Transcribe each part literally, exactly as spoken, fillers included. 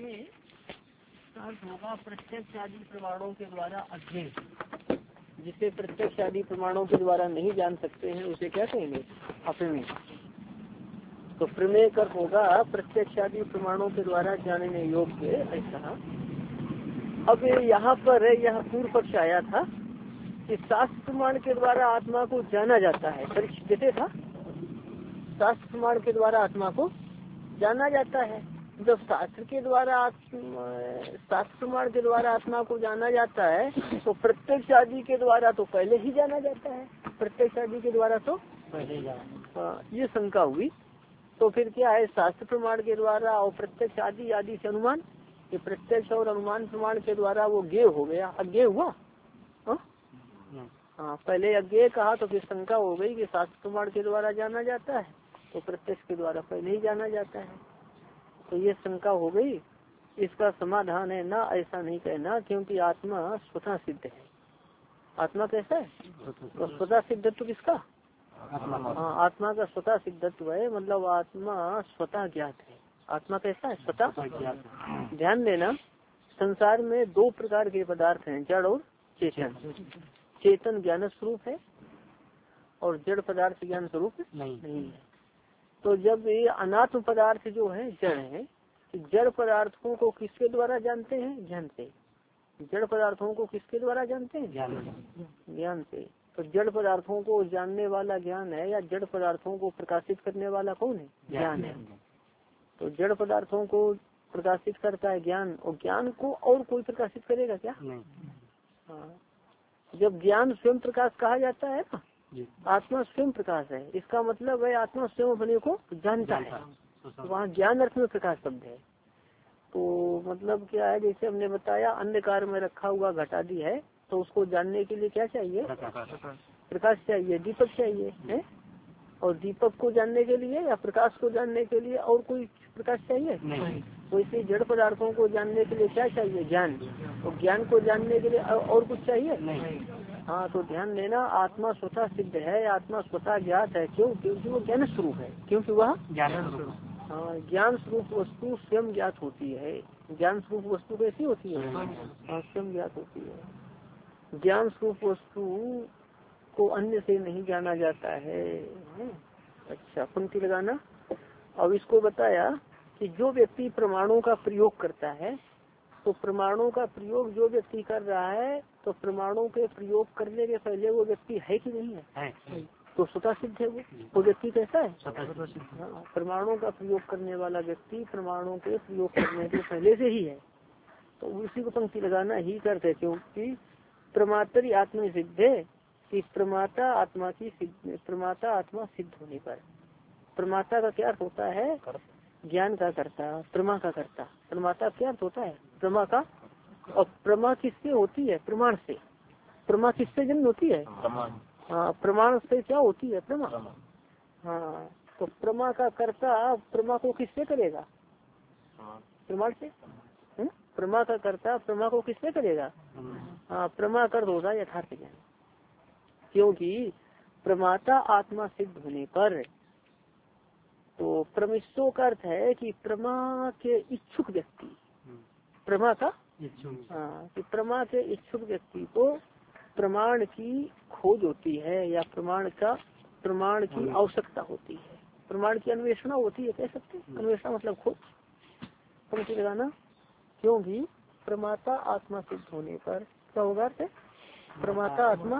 इसमें अर्थ होगा प्रत्यक्ष आदि प्रमाणों के द्वारा अध्ययन, जिसे प्रत्यक्ष आदि प्रमाणों के द्वारा नहीं जान सकते हैं उसे क्या कहेंगे? अप्रमेय। तो प्रमेय कर होगा प्रत्यक्ष आदि प्रमाणों के द्वारा जानने योग्य ऐसा। अब यहाँ पर यह पूर्व पक्ष आया था कि शास्त्र प्रमाण के द्वारा आत्मा को जाना जाता है। परीक्षा देते था, शास्त्र प्रमाण के द्वारा आत्मा को जाना जाता है। जब शास्त्र के द्वारा शास्त्र प्रमाण के द्वारा आत्मा को जाना जाता है तो प्रत्यक्ष आदि के द्वारा तो पहले ही जाना जाता है। प्रत्यक्ष आदि के द्वारा तो पहले ही जाना, ये शंका हुई। तो फिर क्या है, शास्त्र प्रमाण के द्वारा और प्रत्यक्ष आदि आदि से अनुमान, ये प्रत्यक्ष और अनुमान प्रमाण के द्वारा वो ज्ञेय हो गया, अज्ञेय हुआ। हाँ, पहले अज्ञेय कहा तो फिर शंका हो गई कि शास्त्र प्रमाण के द्वारा जाना जाता है तो प्रत्यक्ष के द्वारा पहले ही जाना जाता है, तो ये शंका हो गई। इसका समाधान है ना, ऐसा नहीं कहना, क्योंकि आत्मा स्वतः सिद्ध है। आत्मा कैसा है? तो स्वतः सिद्धत्व किसका? हाँ, आत्मा का स्वतः सिद्धत्व है, मतलब आत्मा स्वतः ज्ञात है। आत्मा कैसा है? स्वतः। ध्यान देना, संसार में दो प्रकार के पदार्थ हैं, जड़ और चेतन। चेतन ज्ञान स्वरूप है और जड़ पदार्थ ज्ञान स्वरूप नहीं, नहीं है। तो जब ये अनात्म पदार्थ जो है जड़ है, तो जड़ पदार्थों को किसके द्वारा जानते हैं? ज्ञान से। जड़ पदार्थों को किसके द्वारा जानते हैं? ज्ञान से। तो जड़ पदार्थों को जानने वाला ज्ञान है, या जड़ पदार्थों को प्रकाशित करने वाला कौन है? ज्ञान है। तो जड़ पदार्थों को प्रकाशित करता है ज्ञान, और ज्ञान को और कोई प्रकाशित करेगा क्या? हाँ, जब ज्ञान स्वयं प्रकाश कहा जाता है ना, आत्मा स्वयं प्रकाश है, इसका मतलब है आत्मा स्वयं अपने को जानता है। तो वहाँ ज्ञान अर्थ में प्रकाश शब्द है। तो मतलब क्या है, जैसे हमने बताया अंधकार में रखा हुआ घटादी है, तो उसको जानने के लिए क्या चाहिए? प्रकाश चाहिए, दीपक चाहिए है। और दीपक को जानने के लिए या प्रकाश को जानने के लिए और कोई प्रकाश चाहिए? वैसे जड़ पदार्थों को जानने के लिए क्या चाहिए? ज्ञान। तो ज्ञान को जानने के लिए और कुछ चाहिए? नहीं। हाँ, तो ध्यान देना, आत्मा स्वतः सिद्ध है, आत्मा स्वतः ज्ञात है। क्यों? क्योंकि वो ज्ञान स्वरूप है, क्योंकि वह हाँ ज्ञान स्वरूप वस्तु स्वयं ज्ञात होती है। ज्ञान स्वरूप वस्तु कैसी होती है? हाँ, स्वयं ज्ञात होती है। ज्ञान स्वरूप वस्तु को अन्य से नहीं जाना जाता है। अच्छा, पंक्ति लगाना। अब इसको बताया कि जो व्यक्ति प्रमाणों का प्रयोग करता है, तो प्रमाणों का प्रयोग जो व्यक्ति कर रहा है, तो प्रमाणों के प्रयोग करने के पहले वो व्यक्ति है कि नहीं है? है। तो स्वतः सिद्ध है। वो वो व्यक्ति कैसा है? हाँ, प्रमाणों का प्रयोग करने वाला व्यक्ति प्रमाणों के प्रयोग करने के पहले से ही है। तो उसी को पंक्ति लगाना ही करते, क्योंकि प्रमात्र आत्मा सिद्ध है कि प्रमाता आत्मा की सिद्ध, प्रमाता आत्मा सिद्ध होने पर। प्रमाता का क्या अर्थ होता है? ज्ञान का कर्ता, प्रमा का कर्ता। प्रमाता क्या अर्थ होता है? प्रमा का। और प्रमा किससे होती है? प्रमाण से। प्रमा किससे जन्म होती है? हाँ, प्रमाण से क्या होती है? प्रमा। हाँ, तो प्रमा का कर्ता प्रमा को किससे करेगा? प्रमाण से। हुँ? प्रमा का कर्ता प्रमा को किससे करेगा? हाँ, प्रमा कर होगा यथार्थ ज्ञान। क्योंकि प्रमाता आत्मा सिद्ध होने पर, तो प्रमिशो का अर्थ है कि प्रमा के इच्छुक व्यक्ति, प्रमा का हाँ, कि प्रमा के इच्छुक व्यक्ति को प्रमाण की खोज होती है, या प्रमाण का प्रमाण की आवश्यकता होती है, प्रमाण की अन्वेषणा होती है, कह सकते हैं। अन्वेषणा मतलब खोज। पंक्ति लगाना, क्योंकि प्रमाता आत्मा सिद्ध होने पर क्या होगा? प्रमाता आत्मा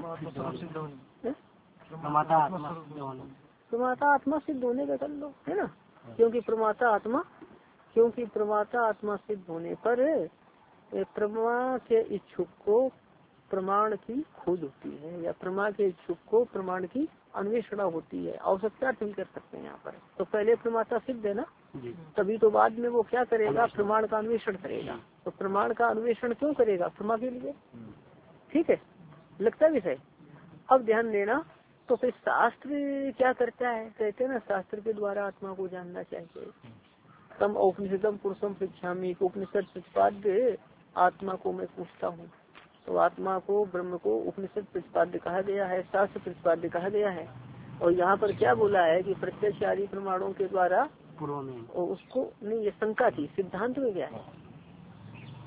प्रमाता आत्मा सिद्ध होने का कर लो, है ना। क्योंकि प्रमाता आत्मा क्योंकि प्रमाता आत्मा सिद्ध होने पर प्रमा के इच्छुक को प्रमाण की खोज होती है, या प्रमा के इच्छुक को प्रमाण की अन्वेषणा होती है। आवश्यकता भी कर सकते हैं यहाँ पर। तो पहले प्रमाता सिद्ध है ना, तभी तो बाद में वो क्या करेगा? प्रमाण का अन्वेषण करेगा। तो प्रमाण का अन्वेषण क्यों करेगा? प्रमा के लिए। ठीक है, लगता है विषय। अब ध्यान देना, तो फिर शास्त्र क्या करता है? कहते हैं ना, शास्त्र के द्वारा आत्मा को जानना चाहिए। तम औपनिषदम पुरुषम पृच्छामि, उपनिषद प्रतिपाद्य आत्मा को मैं पूछता हूँ। तो आत्मा को, ब्रह्म को उपनिषद प्रतिपाद्य कहा गया है, शास्त्र प्रतिपाद्य कहा गया है। और यहाँ पर क्या बोला है कि प्रत्यक्ष आदि प्रमाणों के द्वारा पूर्व में, और उसको नहीं, ये शंका थी। सिद्धांत में क्या है?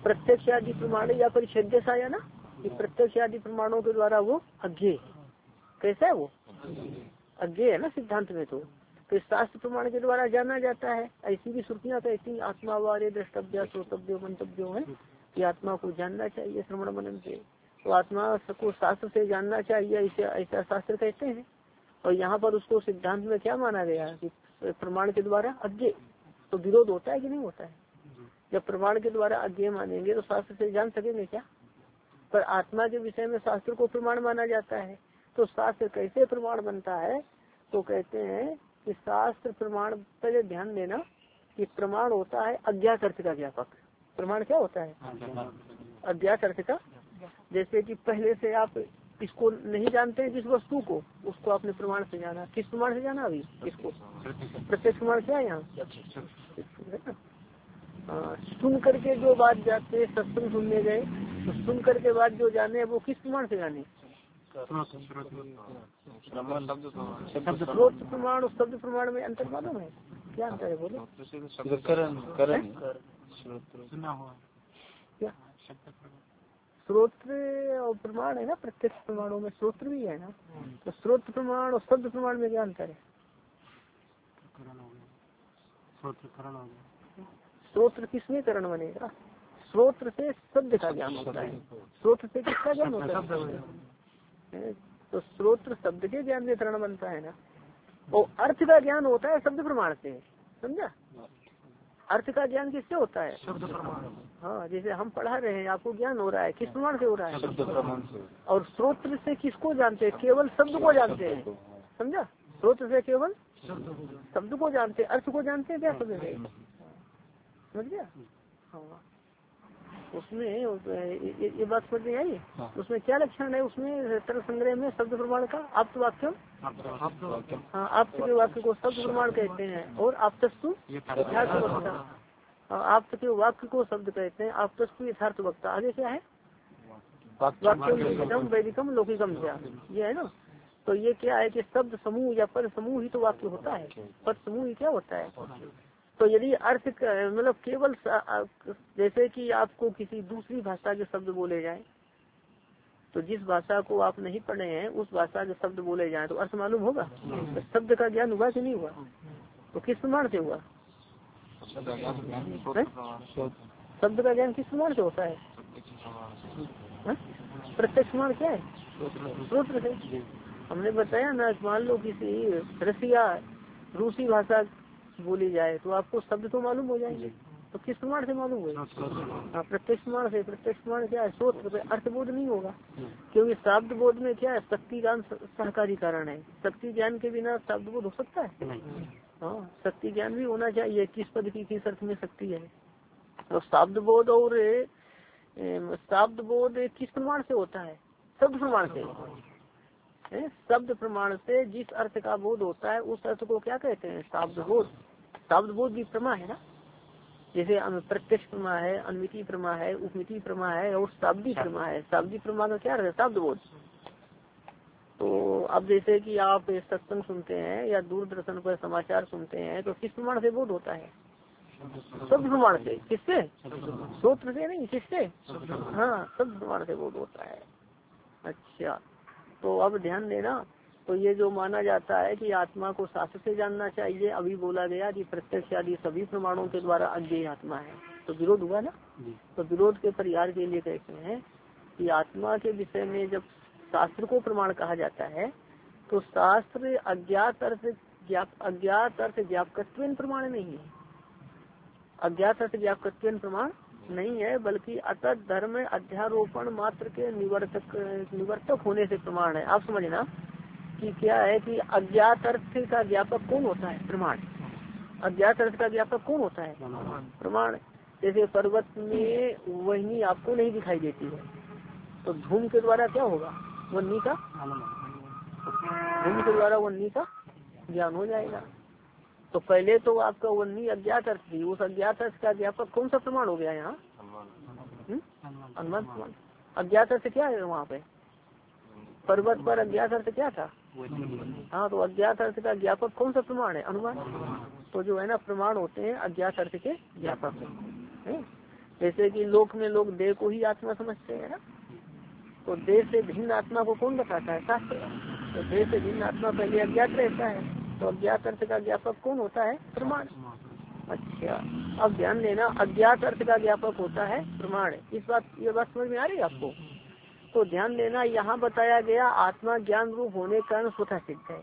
प्रत्यक्ष आदि प्रमाण या परिच्छेद सा आया ना कि प्रत्यक्ष आदि प्रमाणों के द्वारा वो अज्ञेय है। कैसा है वो अज्ञेय है ना सिद्धांत में। तो तो शास्त्र प्रमाण के द्वारा जाना जाता है। ऐसी भी श्रुतियाँ कहती आत्मा वारे द्रष्टव्य श्रोतव्य मंतव्यो है कि आत्मा को जानना चाहिए श्रवण मनन से। तो आत्मा को शास्त्र से जानना चाहिए ऐसे ऐसा शास्त्र कहते हैं। और यहाँ पर उसको सिद्धांत में क्या माना गया कि प्रमाण के द्वारा अज्ञेय। तो विरोध होता है कि नहीं होता है? जब प्रमाण के द्वारा अज्ञेय मानेंगे तो शास्त्र से जान सकेंगे क्या? पर आत्मा के विषय में शास्त्र को प्रमाण माना जाता है। तो शास्त्र कैसे प्रमाण बनता है? तो कहते हैं कि शास्त्र प्रमाण, पहले ध्यान देना कि प्रमाण होता है अज्ञात अर्थ का व्यापक। प्रमाण क्या होता है? अज्ञात अर्थ का। जैसे कि पहले से आप इसको नहीं जानते हैं जिस वस्तु को, उसको आपने प्रमाण से जाना। किस प्रमाण से जाना? अभी इसको प्रत्यक्ष प्रमाण क्या है यहाँ? सुन करके जो बात जाते सत्संग सुनने गए तो सुन करके बाद जो जाने वो किस प्रमाण से जाने? स्रोत प्रमाण और शब्द प्रमाण में अंतर मालूम है? क्या अंतर है बोलो? क्या स्रोत्र और प्रमाण है ना? प्रत्यक्ष प्रमाणों में स्रोत्र भी है ना। तो स्रोत प्रमाण और शब्द प्रमाण में क्या अंतर है? स्रोत्र किसमें करण बनेगा? स्रोत्र से शब्द का ज्ञान होता है। स्रोत्र से किसका ज्ञान होता है? तो स्रोत्र शब्द के ज्ञान में करण बनता है ना। और अर्थ का ज्ञान होता है शब्द प्रमाण से। समझा? अर्थ का ज्ञान किससे होता है? शब्द प्रमाण। हाँ, जैसे हम पढ़ा रहे हैं आपको ज्ञान हो रहा है, किस प्रमाण से हो रहा है? शब्द प्रमाण से। और स्रोत्र से किसको जानते हैं? केवल शब्द को जानते हैं। समझा? स्रोत्र से केवल शब्द को जानते हैं, अर्थ को जानते हैं क्या? समझ गए? समझ गया? हाँ, उसमें ये, ये बात समझ में आई। उसमें क्या लक्षण है? उसमें तर्क संग्रह में शब्द प्रमाण का आप्त वाक्य। हाँ, आप्त के वाक्य को शब्द प्रमाण कहते हैं। और आप्तस्तु यथार्थ वक्ता। आप्त के वाक्य को शब्द कहते हैं, आप्तस्तु यथार्थ वक्ता। आगे क्या है? वाक्यम वैदिकम लौकिकम क्या, ये है ना। तो ये क्या है कि शब्द समूह या पद समूह ही तो वाक्य होता है। पद समूह ही क्या होता है? तो यदि अर्थ मतलब केवल जैसे कि आपको किसी दूसरी भाषा के शब्द बोले जाए, तो जिस भाषा को आप नहीं पढ़े हैं उस भाषा के शब्द बोले जाएं तो अर्थ मालूम होगा। तो शब्द का ज्ञान हुआ कि नहीं हुआ? तो किस प्रमाण से हुआ? शब्द का ज्ञान किस प्रमाण से होता है? प्रत्यक्ष प्रमाण क्या है? स्रोत्र से। हमने बताया ना, मान लो किसी रसिया रूसी भाषा बोली जाए तो आपको शब्द तो मालूम हो जाएंगे। तो किस प्रमाण से मालूम होगा? हाँ, प्रत्यक्ष प्रमाण से। प्रत्यक्ष प्रमाण क्या है? स्रोत्र। अर्थबोध नहीं होगा, क्योंकि शब्द बोध में क्या है? शक्ति ज्ञान सहकारी कारण है। शक्ति ज्ञान के बिना शब्द बोध हो सकता है? हाँ, शक्ति ज्ञान भी होना चाहिए। किस पद की किस अर्थ में शक्ति है? तो शब्द बोध और शब्द बोध किस प्रमाण से होता है? शब्द प्रमाण से। शब्द प्रमाण से जिस अर्थ का बोध होता है उस अर्थ को क्या कहते हैं? शब्द बोध। शब्द बोध भी प्रमा है ना। जैसे प्रत्यक्ष प्रमा है, अन्विति प्रमा है, उपमिति प्रमा है और शाब्दी प्रमा है। शाब्दी प्रमा का क्या है? शब्द बोध। तो अब जैसे कि आप सत्संग सुनते हैं या दूरदर्शन पर समाचार सुनते हैं तो किस प्रमाण से बोध होता है? शब्द प्रमाण से। किससे? स्रोत्र से नहीं, किससे? हाँ, शब्द प्रमाण से बोध होता है। अच्छा, तो अब ध्यान देना। तो ये जो माना जाता है कि आत्मा को शास्त्र से जानना चाहिए, अभी बोला गया कि प्रत्यक्ष आदि सभी प्रमाणों के द्वारा अज्ञेय आत्मा है। तो विरोध हुआ ना। तो विरोध के परिहार के लिए कहते हैं कि आत्मा के विषय में जब शास्त्र को प्रमाण कहा जाता है तो शास्त्र अज्ञात अर्थ अज्ञात अर्थ ज्ञापकत्व प्रमाण नहीं है। अज्ञात अर्थ ज्ञापकत्व प्रमाण नहीं है, बल्कि अतः धर्म अध्यारोपण मात्र के निवर्तक निवर्तक होने से प्रमाण है। आप समझना कि क्या है कि अज्ञात अर्थ का ज्ञापक कौन होता है? प्रमाण। अज्ञात अर्थ का ज्ञापक कौन होता है? प्रमाण। जैसे पर्वत में वहनी आपको नहीं दिखाई देती है तो धूम के द्वारा क्या होगा? वन्नी का धूम के द्वारा वन्नी का ज्ञान हो जाएगा। तो पहले तो आपका वन्नी अज्ञात अर्थ थी, उस अज्ञात अर्थ का ज्ञापक कौन सा प्रमाण हो गया यहाँ? अनुमान प्रमाण। अज्ञात अर्थ क्या है वहाँ पे? पर्वत पर अज्ञात अर्थ क्या था? हाँ, तो अज्ञात अर्थ का ज्ञापक कौन सा प्रमाण है? अनुमान। तो जो है ना प्रमाण होते हैं अज्ञात अर्थ के ज्ञापक है। जैसे कि लोक में लोग देह को ही आत्मा समझते हैं ना, तो देह से भिन्न आत्मा को कौन बताता है? शास्त्र। तो देह से भिन्न आत्मा पहले अज्ञात रहता है, तो अज्ञात अर्थ का ज्ञापक कौन होता है? प्रमाण। अच्छा, अब ध्यान देना, अज्ञात अर्थ का ज्ञापक होता है प्रमाण। इस बात ये बात समझ में आ रही है आपको? तो ध्यान देना, यहाँ बताया गया आत्मा ज्ञान रूप होने के कारण स्वतः सिद्ध है।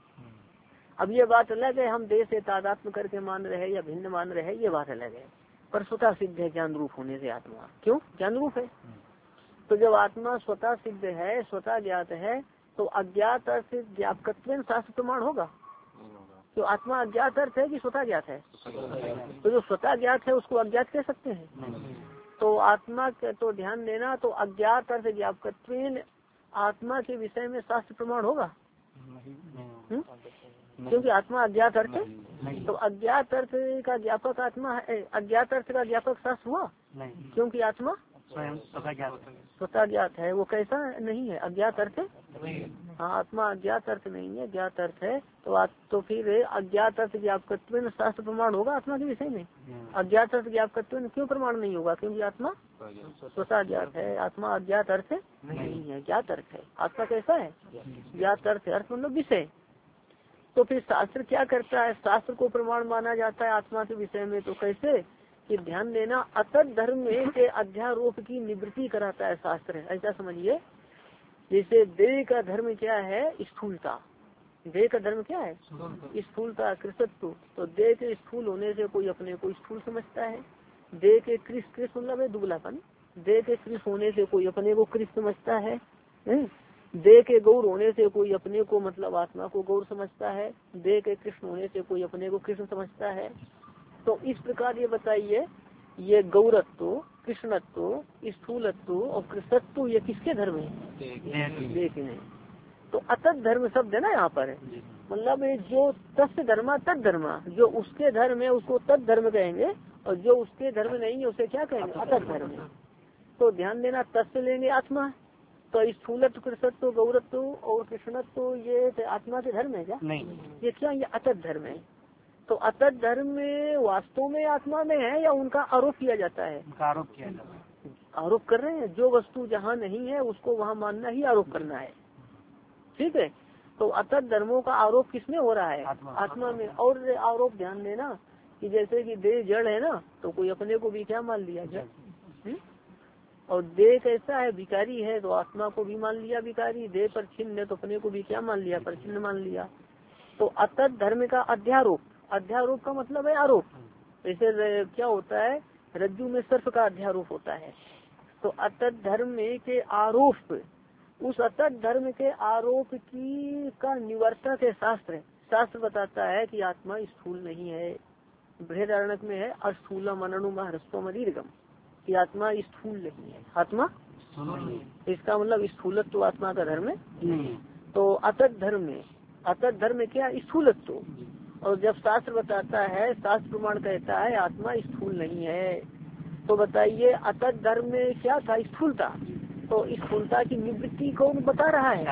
अब ये बात अलग है, हम देह से तादात्म्य करके मान रहे या भिन्न मान रहे, ये बात अलग है, पर स्वतः सिद्ध है ज्ञान रूप होने से आत्मा। क्यों? ज्ञान रूप है। तो जब आत्मा स्वतः सिद्ध है, स्वतः ज्ञात है, तो अज्ञात अर्थ ज्ञापकत्व शास्त्र प्रमाण होगा? तो आत्मा अज्ञात अर्थ है कि स्वतः ज्ञात है? तो जो स्वतः ज्ञात है उसको अज्ञात कह सकते हैं? तो आत्मा तो ध्यान देना, तो अज्ञात अर्थ ज्ञापकत्व आत्मा के विषय में शास्त्र प्रमाण होगा? हुँ? क्योंकि आत्मा अज्ञात अर्थ है, तो अज्ञात अर्थ का ज्ञापक आत्मा है, अज्ञात अर्थ का ज्ञापक शास्त्र हुआ? क्योंकि आत्मा स्वतः ज्ञात है। वो कैसा नहीं है? अज्ञात अर्थ। हाँ, आत्मा अज्ञात अर्थ नहीं है, ज्ञात अर्थ है। तो आ, तो फिर अज्ञात अर्थ ज्ञापकत्व शास्त्र प्रमाण होगा आत्मा के विषय में? अज्ञात अर्थ ज्ञापकत्व क्यों प्रमाण नहीं होगा? क्योंकि आत्मा स्वतः ज्ञात है। आत्मा अज्ञात अर्थ नहीं है, ज्ञात अर्थ है। आत्मा कैसा है? ज्ञात अर्थ है, अर्थ मतलब विषय। तो फिर शास्त्र क्या करता है? शास्त्र को प्रमाण माना जाता है आत्मा के विषय में। तो कैसे? कि ध्यान देना, अतत धर्म के अध्यारोप की निवृत्ति कराता है शास्त्र। ऐसा समझिए, जैसे देह का धर्म क्या है? स्थूलता। देह का धर्म क्या है? स्थूलता, कृषत्व। तो देह के स्थूल होने से कोई अपने को स्थूल समझता है। देह के कृष, कृष मतलब है दुबलापन। देह के कृष होने से कोई अपने को कृष समझता है। देह के गौर होने से कोई अपने को मतलब आत्मा को गौर समझता है। देह के कृष्ण होने से कोई अपने को कृष्ण समझता है। तो इस प्रकार ये बताइए, ये गौरत्व, कृष्णत्व, स्थूलत्व और कृषत्व ये किसके धर्म है? देखने तो अतत धर्म शब्द है ना यहाँ पर, मतलब जो तस्य धर्मा तद धर्मा, जो उसके धर्म है उसको तद धर्म कहेंगे, और जो उसके धर्म नहीं है उसे क्या कहेंगे? अतत धर्म। तो ध्यान देना, तस्य लेंगे आत्मा, तो स्थूलत्व, कृषत्व, गौरत्व और कृष्णत्व ये आत्मा के धर्म है क्या? नहीं, ये क्या? ये अतत धर्म है। तो अतत धर्म में वास्तव में आत्मा में है या उनका आरोप किया जाता है? उनका आरोप किया जाता है। आरोप कर रहे हैं, जो वस्तु जहाँ नहीं है उसको वहाँ मानना ही आरोप करना है। ठीक है, तो अतत धर्मों का आरोप किसमें हो रहा है? आत्मा, आत्मा में। और आरोप ध्यान देना कि जैसे कि देह जड़ है ना, तो कोई अपने को भी क्या मान लिया जड़, और देह कैसा है? विकारी है, तो आत्मा को भी मान लिया विकारी। देह पर छिन्न है तो अपने को भी क्या मान लिया? पर छिन्न मान लिया। तो अतत धर्म का अध्यारोप, अध्यारोप का मतलब है आरोप। जैसे क्या होता है? रज्जु में सर्प का अध्यारोप होता है। तो अतत धर्म के आरोप, उस अतत धर्म के आरोप की का निवर्तक है शास्त्र। शास्त्र बताता है कि आत्मा स्थूल नहीं है। बृहदारण्यक में है, अस्थूलम अननुम ह्रस्वम दीर्घम, कि आत्मा स्थूल नहीं है। आत्मा इसका मतलब स्थूलत्व तो आत्मा का धर्म नहीं। तो अतत धर्म में, अतत धर्म क्या? स्थूलत्व। और जब शास्त्र बताता है, शास्त्र प्रमाण कहता है आत्मा स्थूल नहीं है, तो बताइए अतत धर्म में क्या था? स्थूलता। तो स्थूलता की निवृत्ति कौन बता रहा है?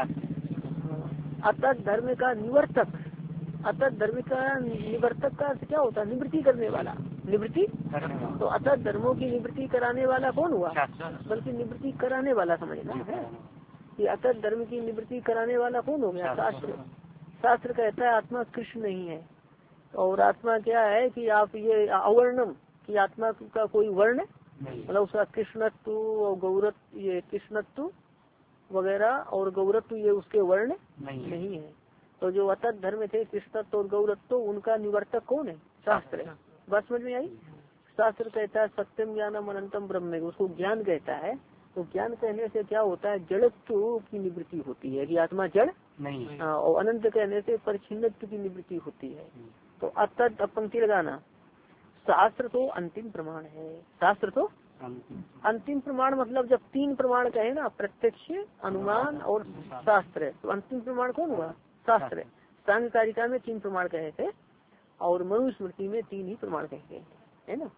अतत धर्म का निवर्तक। अतत धर्म का निवर्तक का क्या होता है? निवृत्ति करने वाला, निवृत्ति। तो अतत धर्मों की निवृत्ति कराने वाला कौन हुआ? बल्कि निवृत्ति कराने वाला समझना है कि अतत धर्म की निवृत्ति कराने वाला कौन हो गया? शास्त्र। शास्त्र कहता है आत्मा कृष्ण नहीं है, और आत्मा क्या है कि आप ये अवर्णम, कि आत्मा का कोई वर्ण मतलब उसका कृष्णत्व और गौरत्व, ये कृष्णत्व वगैरह और गौरत्व ये उसके वर्ण नहीं, नहीं है। तो जो अतत धर्म थे कृष्णत्व और गौरत्व, उनका निवर्तक कौन है? शास्त्र है। बात समझ में आई? शास्त्र कहता है सत्यम ज्ञानम अनंतम ब्रह्म, उसको ज्ञान कहता है। तो ज्ञान कहने से क्या होता है? जड़त्व की निवृत्ति होती है कि आत्मा जड़ नहीं, और अनंत कहने से परिच्छिन्नत्व की निवृत्ति होती है। तो अतत पंक्ति लगाना, शास्त्र तो अंतिम प्रमाण है। शास्त्र तो अंतिम प्रमाण मतलब जब तीन प्रमाण कहे ना, प्रत्यक्ष, अनुमान और शास्त्र, तो अंतिम प्रमाण कौन हुआ? शास्त्र। सांग कारिका में तीन प्रमाण कहे थे और मनुस्मृति में तीन ही प्रमाण कहते हैं, है ना।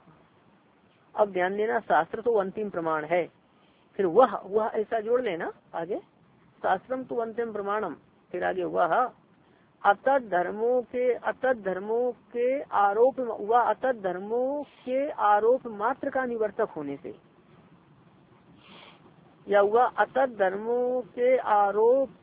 अब ध्यान देना, शास्त्र तो अंतिम प्रमाण है। फिर वह वह ऐसा जोड़ लेना आगे, शास्त्रम तो अंतिम प्रमाणम, फिर आगे वह अतत धर्मों के अतत धर्मों के आरोप व अतत धर्मों के आरोप मात्र का निवर्तक होने से, या हुआ अतत धर्मों के आरोप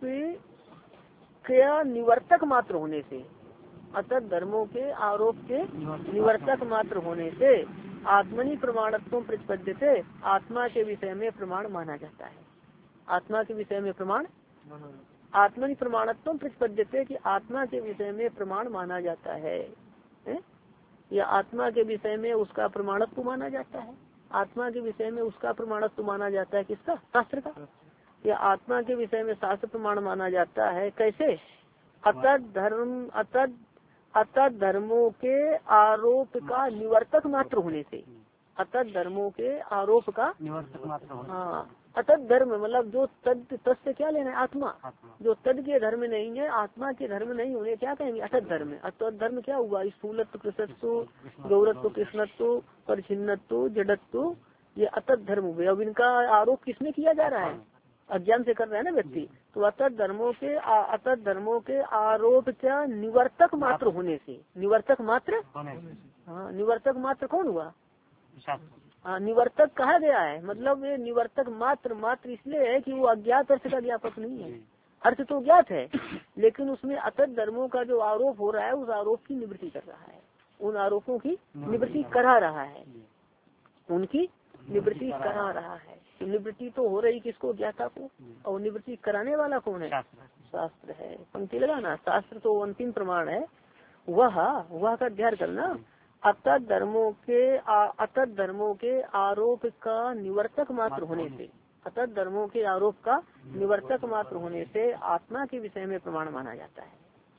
के निवर्तक मात्र होने से, अतत धर्मों के आरोप के निवर्तक मात्र होने से आत्मनि प्रमाणत्व प्रतिपद्यते, आत्मा के विषय में प्रमाण माना जाता है। आत्मा के विषय में प्रमाण आत्मनि प्रमाणत्व प्रतिपद्यते कि आत्मा के विषय में प्रमाण माना जाता है, है? या आत्मा के विषय में उसका प्रमाणत्व माना जाता है। आत्मा के विषय में उसका प्रमाणत्व माना जाता है किसका? शास्त्र का। या आत्मा के विषय में शास्त्र प्रमाण माना जाता है। कैसे? अतत धर्म अतत अतत धर्मों के आरोप का निवर्तक मात्र होने से, अतत धर्मों के आरोप का निवर्तक मात्र होने। हाँ, अतत धर्म मतलब जो तद तद से क्या लेना है? आत्मा। जो तद के धर्म नहीं है, आत्मा के धर्म नहीं होने, क्या कहेंगे? अतत धर्म। अतत धर्म क्या हुआ? स्थूलत्व, कृशत्व, गौरत्व, कृष्णत्व, परिचिन्नत्व, जडत्व, ये अतत धर्म हुए। अब इनका आरोप किसमें किया जा रहा है? अज्ञान से कर रहा है ना व्यक्ति। तो अतत धर्मों के अतत धर्मों के आरोप क्या निवर्तक मात्र होने से, निवर्तक मात्र। हाँ, निवर्तक मात्र कौन हुआ? हाँ, निवर्तक कहा गया है। मतलब ये निवर्तक मात्र मात्र इसलिए है कि वो अज्ञात अर्थ का ज्ञापक नहीं है। अर्थ तो ज्ञात है, लेकिन उसमें अतत धर्मों का जो आरोप हो रहा है उस आरोप की निवृत्ति कर रहा है, उन आरोपों की निवृत्ति करा रहा है, उनकी निवृत्ति करा रहा है। तो निवृत्ति तो हो रही किसको? ज्ञाता को। और निवृत्ति कराने वाला कौन है? शास्त्र है। पंक्ति लगाना, शास्त्र तो अंतिम प्रमाण है। वह वह का ध्यान करना। अतत धर्मों के अतत धर्मों के आरोप का निवर्तक मात्र होने से, अतत धर्मों के आरोप का निवर्तक मात्र होने से आत्मा के विषय में प्रमाण माना जाता है।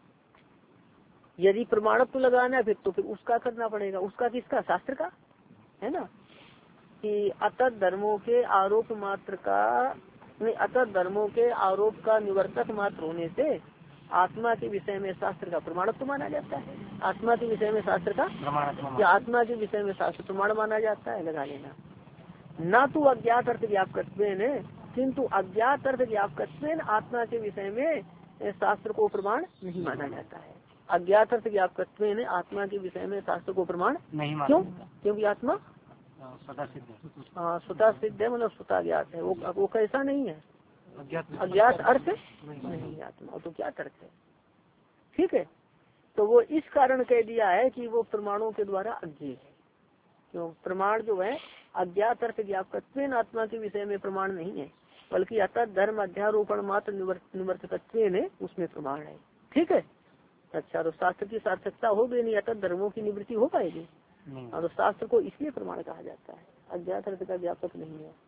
यदि प्रमाणत्व लगाना है फिर तो फिर उसका करना पड़ेगा। उसका किसका? शास्त्र का, है ना। कि अतत धर्मों के आरोप मात्र का नहीं, अतत धर्मों के आरोप का निवर्तक मात्र होने से आत्मा के विषय में शास्त्र का प्रमाणत्व माना जाता है। आत्मा के विषय में शास्त्र का या आत्मा के विषय में शास्त्र प्रमाण माना जाता है। लगा लेना। न तो अज्ञात अर्थ ज्ञापकत्वेन, किंतु अज्ञात अर्थ ज्ञापकत्वेन आत्मा के विषय में शास्त्र को प्रमाण नहीं माना जाता है। अज्ञात अर्थ ज्ञापकत्वेन आत्मा के विषय में शास्त्र को प्रमाण नहीं। क्यों? क्योंकि आत्मा स्वतः सिद्ध है। हाँ, स्वतः सिद्ध है, मतलब स्वतः ज्ञात है। वो वो कैसा नहीं है? अज्ञात अर्थ नहीं, आत्मा तो क्या अर्थ है। ठीक है, तो वो इस कारण कह दिया है कि वो प्रमाणों के द्वारा अज्ञेय है। क्यों? प्रमाण जो है अज्ञात अर्थ ज्ञापकत्वेन आत्मा के विषय में प्रमाण नहीं है, बल्कि अतत धर्म अध्यारोपण मात्र निवर्तकत्वेन उसमें प्रमाण है। ठीक है। अच्छा, तो शास्त्र की सार्थकता हो गई, नहीं अतत धर्मों की निवृत्ति हो पाएगी। और शास्त्र को इसलिए प्रमाण कहा जाता है, अज्ञात अर्थ का व्यापक नहीं है।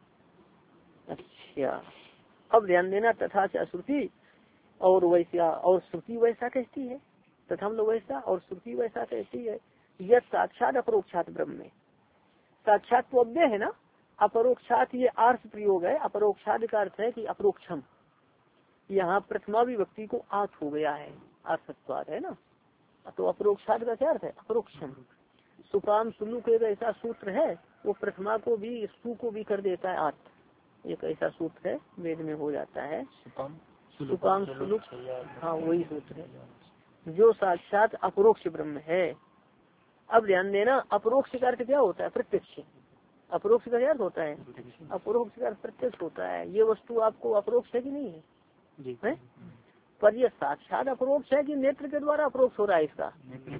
अच्छा, अब ध्यान देना। तथा से श्रुति और वैसा, और श्रुति वैसा कहती है, तथा हम लोग वैसा और श्रुति वैसा कहती है। यह साक्षात अपरोक्षात ब्रह्म में, साक्षात तो अव्यय है ना, अपरोक्षात ये अर्थ प्रयोग है। अपरोक्षात का अर्थ है कि अपरोक्षम। यहाँ प्रथमा विभक्ति को आठ हो गया है, अर्थत्वाद है ना। तो अपरोक्षात का क्या अर्थ है? अपरोक्षम। सुकाम सुलू के ऐसा सूत्र है, वो प्रथमा को भी सु को भी कर देता है आठ। एक ऐसा सूत्र है, वेद में हो जाता है सुकाम सुलुक। हाँ, वही सूत्र है जो साक्षात अपरोक्ष ब्रह्म है। अब ध्यान देना, अपरोक्ष का अर्थ क्या होता है? प्रत्यक्ष। अपरोक्ष का क्या अर्थ होता है? अपरोक्ष का अर्थ प्रत्यक्ष होता है। ये वस्तु आपको अपरोक्ष है कि नहीं है? है? पर ये साक्षात अपरोक्ष है कि नेत्र के द्वारा अपरोक्ष हो रहा है? इसका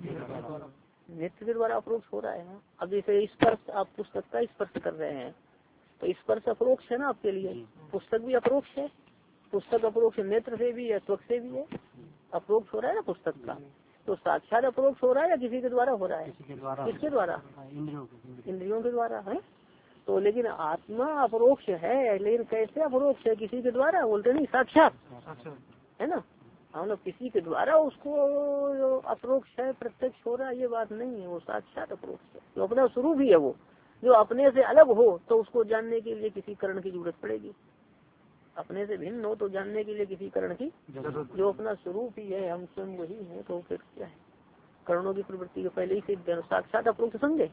नेत्र के द्वारा अपरोक्ष हो रहा है। अब जैसे स्पर्श, आप पुस्तक का स्पर्श कर रहे हैं तो स्पर्श अपरोक्ष है ना आपके लिए। पुस्तक भी अपरोक्ष है, पुस्तक अपरोक्ष नेत्र से भी है, त्वक से भी है, अपरोक्ष हो रहा है ना पुस्तक का। तो साक्षात अपरोक्ष हो रहा है या किसी के द्वारा हो रहा है? किसके द्वारा? इंद्रियों के द्वारा है। तो लेकिन आत्मा अपरोक्ष है, लेकिन कैसे अपरोक्ष है? किसी के द्वारा बोलते नहीं, साक्षात है ना। हम लोग किसी के द्वारा उसको अपरोक्ष है, प्रत्यक्ष हो रहा है, ये बात नहीं है। वो साक्षात अपरोक्ष है, तो अपना स्वरूप ही है। वो जो अपने से अलग हो तो उसको जानने के लिए किसी कारण की जरूरत पड़ेगी। अपने से भिन्न हो तो जानने के लिए किसी कारण की जरूरत। जो अपना स्वरूप ही है, हम स्वयं वही है, तो फिर क्या है? कर्णों की प्रवृत्ति के पहले ही सिद्ध, साक्षात अपरोक्ष समझे।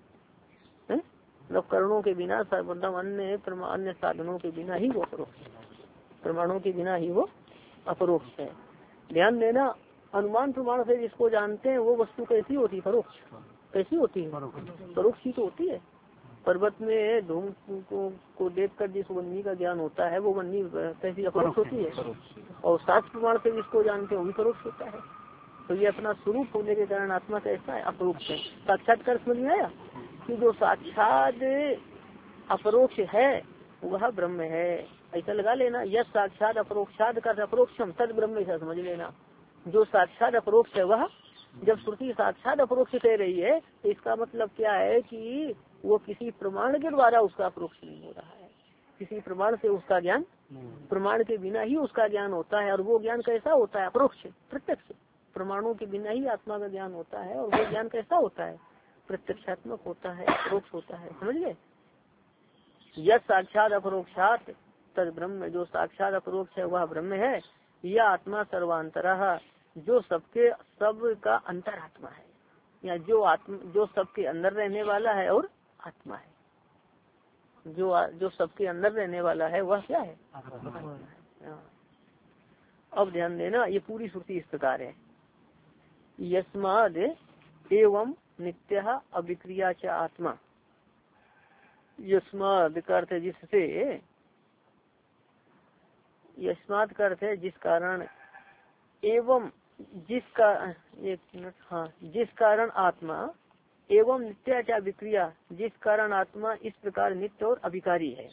मतलब कर्णों के बिना, मतलब अन्य अन्य साधनों के बिना ही वो अपरोक्ष, प्रमाणों के बिना ही वो अपरोक्ष है। ध्यान देना, अनुमान प्रमाण से जिसको जानते हैं वो वस्तु कैसी होती है? परोक्ष। कैसी होती है? परोक्ष ही तो होती है। पर्वत में धूम को, को देख कर जिस वन्नी का ज्ञान होता है वो वन्नी कैसी अपरोक्ष होती है, और शास्त्र प्रमाण से जिसको जानते हैं वो भी परोक्ष होता है। तो ये अपना स्वरूप होने के कारण आत्मा कैसा है? अपरोक्ष है। साक्षात्कार समझ में आया कि जो साक्षात अपरोक्ष है वह ब्रह्म है, ऐसा लगा लेना। यह साक्षात अपरोक्षात का अपरोक्षम तद ब्रह्म, ऐसा समझ लेना। जो साक्षात अपरोक्ष है वह, जब श्रुति साक्षात अपरोक्ष कह रही है तो इसका मतलब क्या है कि वो किसी प्रमाण के द्वारा उसका अपरोक्ष नहीं हो रहा है। किसी प्रमाण से उसका ज्ञान, प्रमाण के बिना ही उसका ज्ञान होता है। और वो ज्ञान कैसा होता है? अपरोक्ष, प्रत्यक्ष। प्रमाणों के बिना ही आत्मा का ज्ञान होता है, और वो ज्ञान कैसा होता है? प्रत्यक्षात्मक होता है, अपरोक्ष होता है। समझ गए? यह साक्षात अपरोक्षात तद ब्रह्म, जो साक्षात अपरोक्ष है वह ब्रह्म है। यह आत्मा सर्वांतरः, जो सबके सब का अंतरात्मा है, या जो आत्मा जो सबके अंदर रहने वाला है और आत्मा है। जो जो सबके अंदर रहने वाला है वह क्या है? आत्मा है। अब ध्यान देना, ये पूरी श्रुति इस प्रकार है। यस्माद एवं नित्यः अविक्रिया च आत्मा। यस्माद का अर्थ है जिससे, यस्माद का अर्थ है जिस कारण, एवं जिसका, एक मिनट, हाँ, जिस कारण आत्मा, एवं नित्याचा विक्रिया, जिस कारण आत्मा इस प्रकार नित्य और अभिकारी है,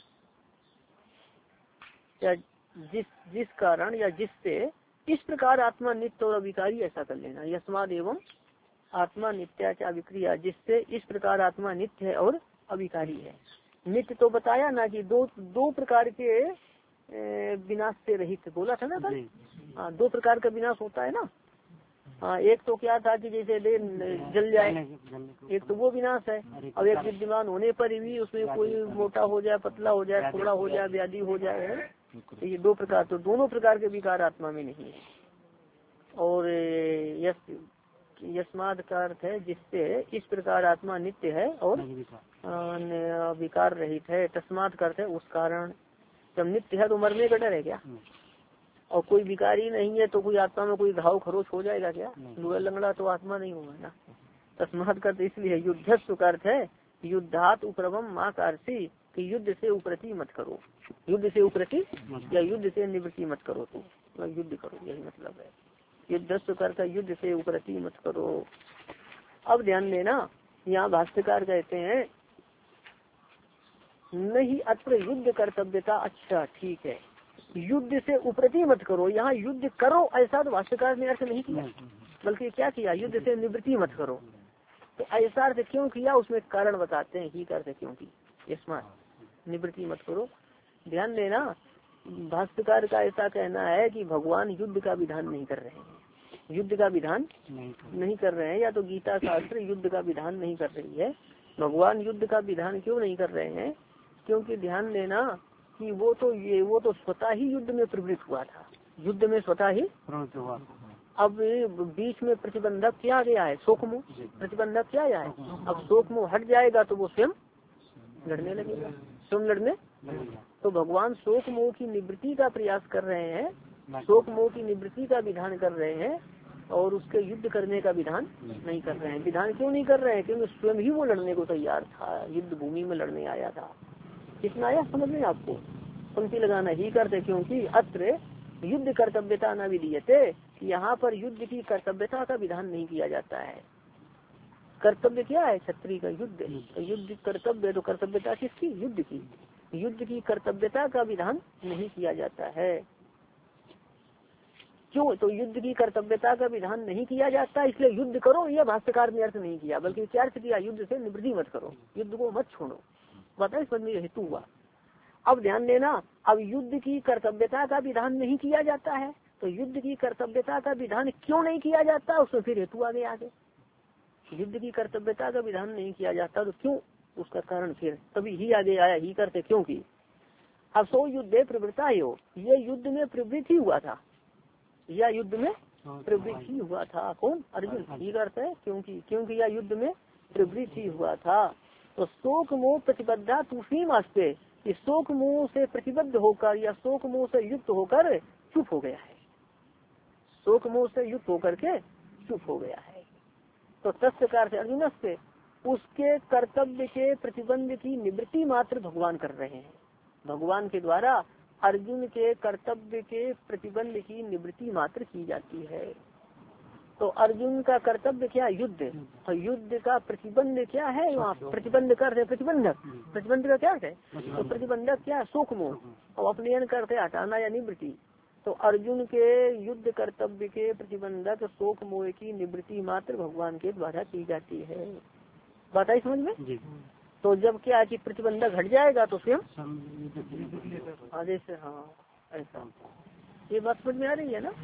या जिस जिस कारण या जिससे इस प्रकार आत्मा नित्य और अभिकारी, ऐसा कर लेना। यस्माद एवं आत्मा नित्याचा विक्रिया, जिससे इस प्रकार आत्मा नित्य है और अभिकारी है। नित्य तो बताया ना कि दो दो प्रकार के विनाश से रहित, बोला था ना कल। हाँ, दो प्रकार का विनाश होता है ना। हाँ, एक तो क्या था कि जैसे दे जल जाए, एक तो वो विनाश है। अब एक विद्यमान होने पर भी उसमें कोई मोटा हो जाए, पतला हो जाए, थोड़ा हो जाए, व्याधि हो जाए, है। तो ये दो प्रकार, तो दोनों प्रकार के विकार आत्मा में नहीं है। और यस यस्माद का अर्थ है जिससे इस प्रकार आत्मा नित्य है और विकार रहित है। तस्माद का अर्थ है उस कारण। जब नित्य है तो मरने का डर है क्या? और कोई विकारी नहीं है तो कोई आत्मा में कोई घाव खरोच हो जाएगा क्या? लुआ लंगड़ा तो आत्मा नहीं होगा ना। तस्मात का इसलिए युद्धस्व का अर्थ है युद्धात उपरवम माँ कारसी, कि युद्ध से उपरति मत करो। युद्ध से उपरति या युद्ध से निवृत्ति मत करो, तो मतलब युद्ध करो, यही मतलब है। युद्धस्व का अर्थ युद्ध से उपरति मत करो। अब ध्यान देना, यहाँ भाष्यकार कहते हैं नहीं अत्र युद्ध कर्तव्यता। अच्छा ठीक है, युद्ध से उपरति मत करो। यहाँ युद्ध करो ऐसा तो भाष्यकार ने अर्थ नहीं किया, बल्कि क्या किया? युद्ध से निवृत्ति मत करो। तो ऐसा अर्थ क्यों किया? उसमें कारण बताते हैं। ही करते क्यों की इसमें निवृत्ति मत करो। ध्यान देना, भाष्यकार का ऐसा कहना है कि भगवान युद्ध का विधान नहीं कर रहे हैं, युद्ध का विधान नहीं, नहीं कर रहे हैं, या तो गीता शास्त्र युद्ध का विधान नहीं कर रही है। भगवान युद्ध का विधान क्यों नहीं कर रहे हैं? क्योंकि ध्यान देना कि वो तो ये वो तो स्वतः ही युद्ध में प्रवृत्त हुआ था, युद्ध में स्वतः ही प्रवृत्त हुआ। अब बीच में प्रतिबंधक क्या आ गया है? शोक मोह। प्रतिबंधक क्या आया है? अब शोक मोह हट जाएगा तो वो स्वयं लड़ने लगेगा, स्वयं लड़ने। तो भगवान शोक मोह की निवृत्ति का प्रयास कर रहे हैं, शोक मोह की निवृत्ति का विधान कर रहे हैं, और उसके युद्ध करने का विधान नहीं कर रहे हैं। विधान क्यों नहीं कर रहे हैं? क्योंकि स्वयं ही वो लड़ने को तैयार था, युद्ध भूमि में लड़ने आया था। कितना आया समझ में आपको? पंक्ति लगाना ही करते, क्योंकि अत्र युद्ध कर्तव्यता न विधीयते, यहाँ पर युद्ध की कर्तव्यता का विधान नहीं किया जाता है। कर्तव्य क्या है? क्षत्रिय का युद्ध, युद्ध कर्तव्य। तो कर्तव्यता किसकी? युद्ध की। युद्ध की कर्तव्यता का विधान नहीं किया जाता है। क्यों? तो युद्ध की कर्तव्यता का विधान नहीं किया जाता, इसलिए युद्ध करो यह भाष्यकार ने अर्थ नहीं किया, बल्कि क्या अर्थ किया? युद्ध से निवृत्ति मत करो, युद्ध को मत छोड़ो। बताए समझ में हेतु हुआ। अब ध्यान देना, अब युद्ध की कर्तव्यता का विधान नहीं किया जाता है, तो युद्ध की कर्तव्यता का विधान क्यों नहीं किया जाता? उसमें फिर हेतु आगे आगे युद्ध की कर्तव्यता का विधान नहीं किया जाता तो क्यों? उसका कारण फिर तभी ही आगे आया, ही करते क्योंकि असो युद्धे प्रवृत्ता हो, ये युद्ध में प्रवृत्त ही हुआ था, या युद्ध में प्रवृत्त ही हुआ था। कौन? अर्जुन। ही करते है क्योंकि क्योंकि यह युद्ध में प्रवृत्त ही हुआ था। तो शोक मोह प्रतिबद्धा तूफी मास्ते, इस शोक मोह से प्रतिबद्ध होकर या शोक मोह से युक्त होकर चुप हो गया है। शोक मोह से युक्त होकर के चुप हो गया है। तो तत्कार से अर्जुन से उसके कर्तव्य के प्रतिबंध की निवृत्ति मात्र भगवान कर रहे हैं। भगवान के द्वारा अर्जुन के कर्तव्य के प्रतिबंध की निवृत्ति मात्र की जाती है। तो अर्जुन का कर्तव्य क्या, युद्ध, और युद्ध का प्रतिबंध क्या है, वहाँ प्रतिबंध करते प्रतिबंधक, प्रतिबंध का क्या है, तो प्रतिबंधक क्या, शोक मोह, और अपनयन करते हटाना या निवृत्ति। तो अर्जुन के युद्ध कर्तव्य के प्रतिबंधक शोक मोह की निवृत्ति मात्र भगवान के द्वारा की जाती है। बात आई समझ में। तो जब क्या कि प्रतिबंधक हट जाएगा तो स्वयं आदेश से, हाँ ऐसा, ये बात समझ में आ रही है ना।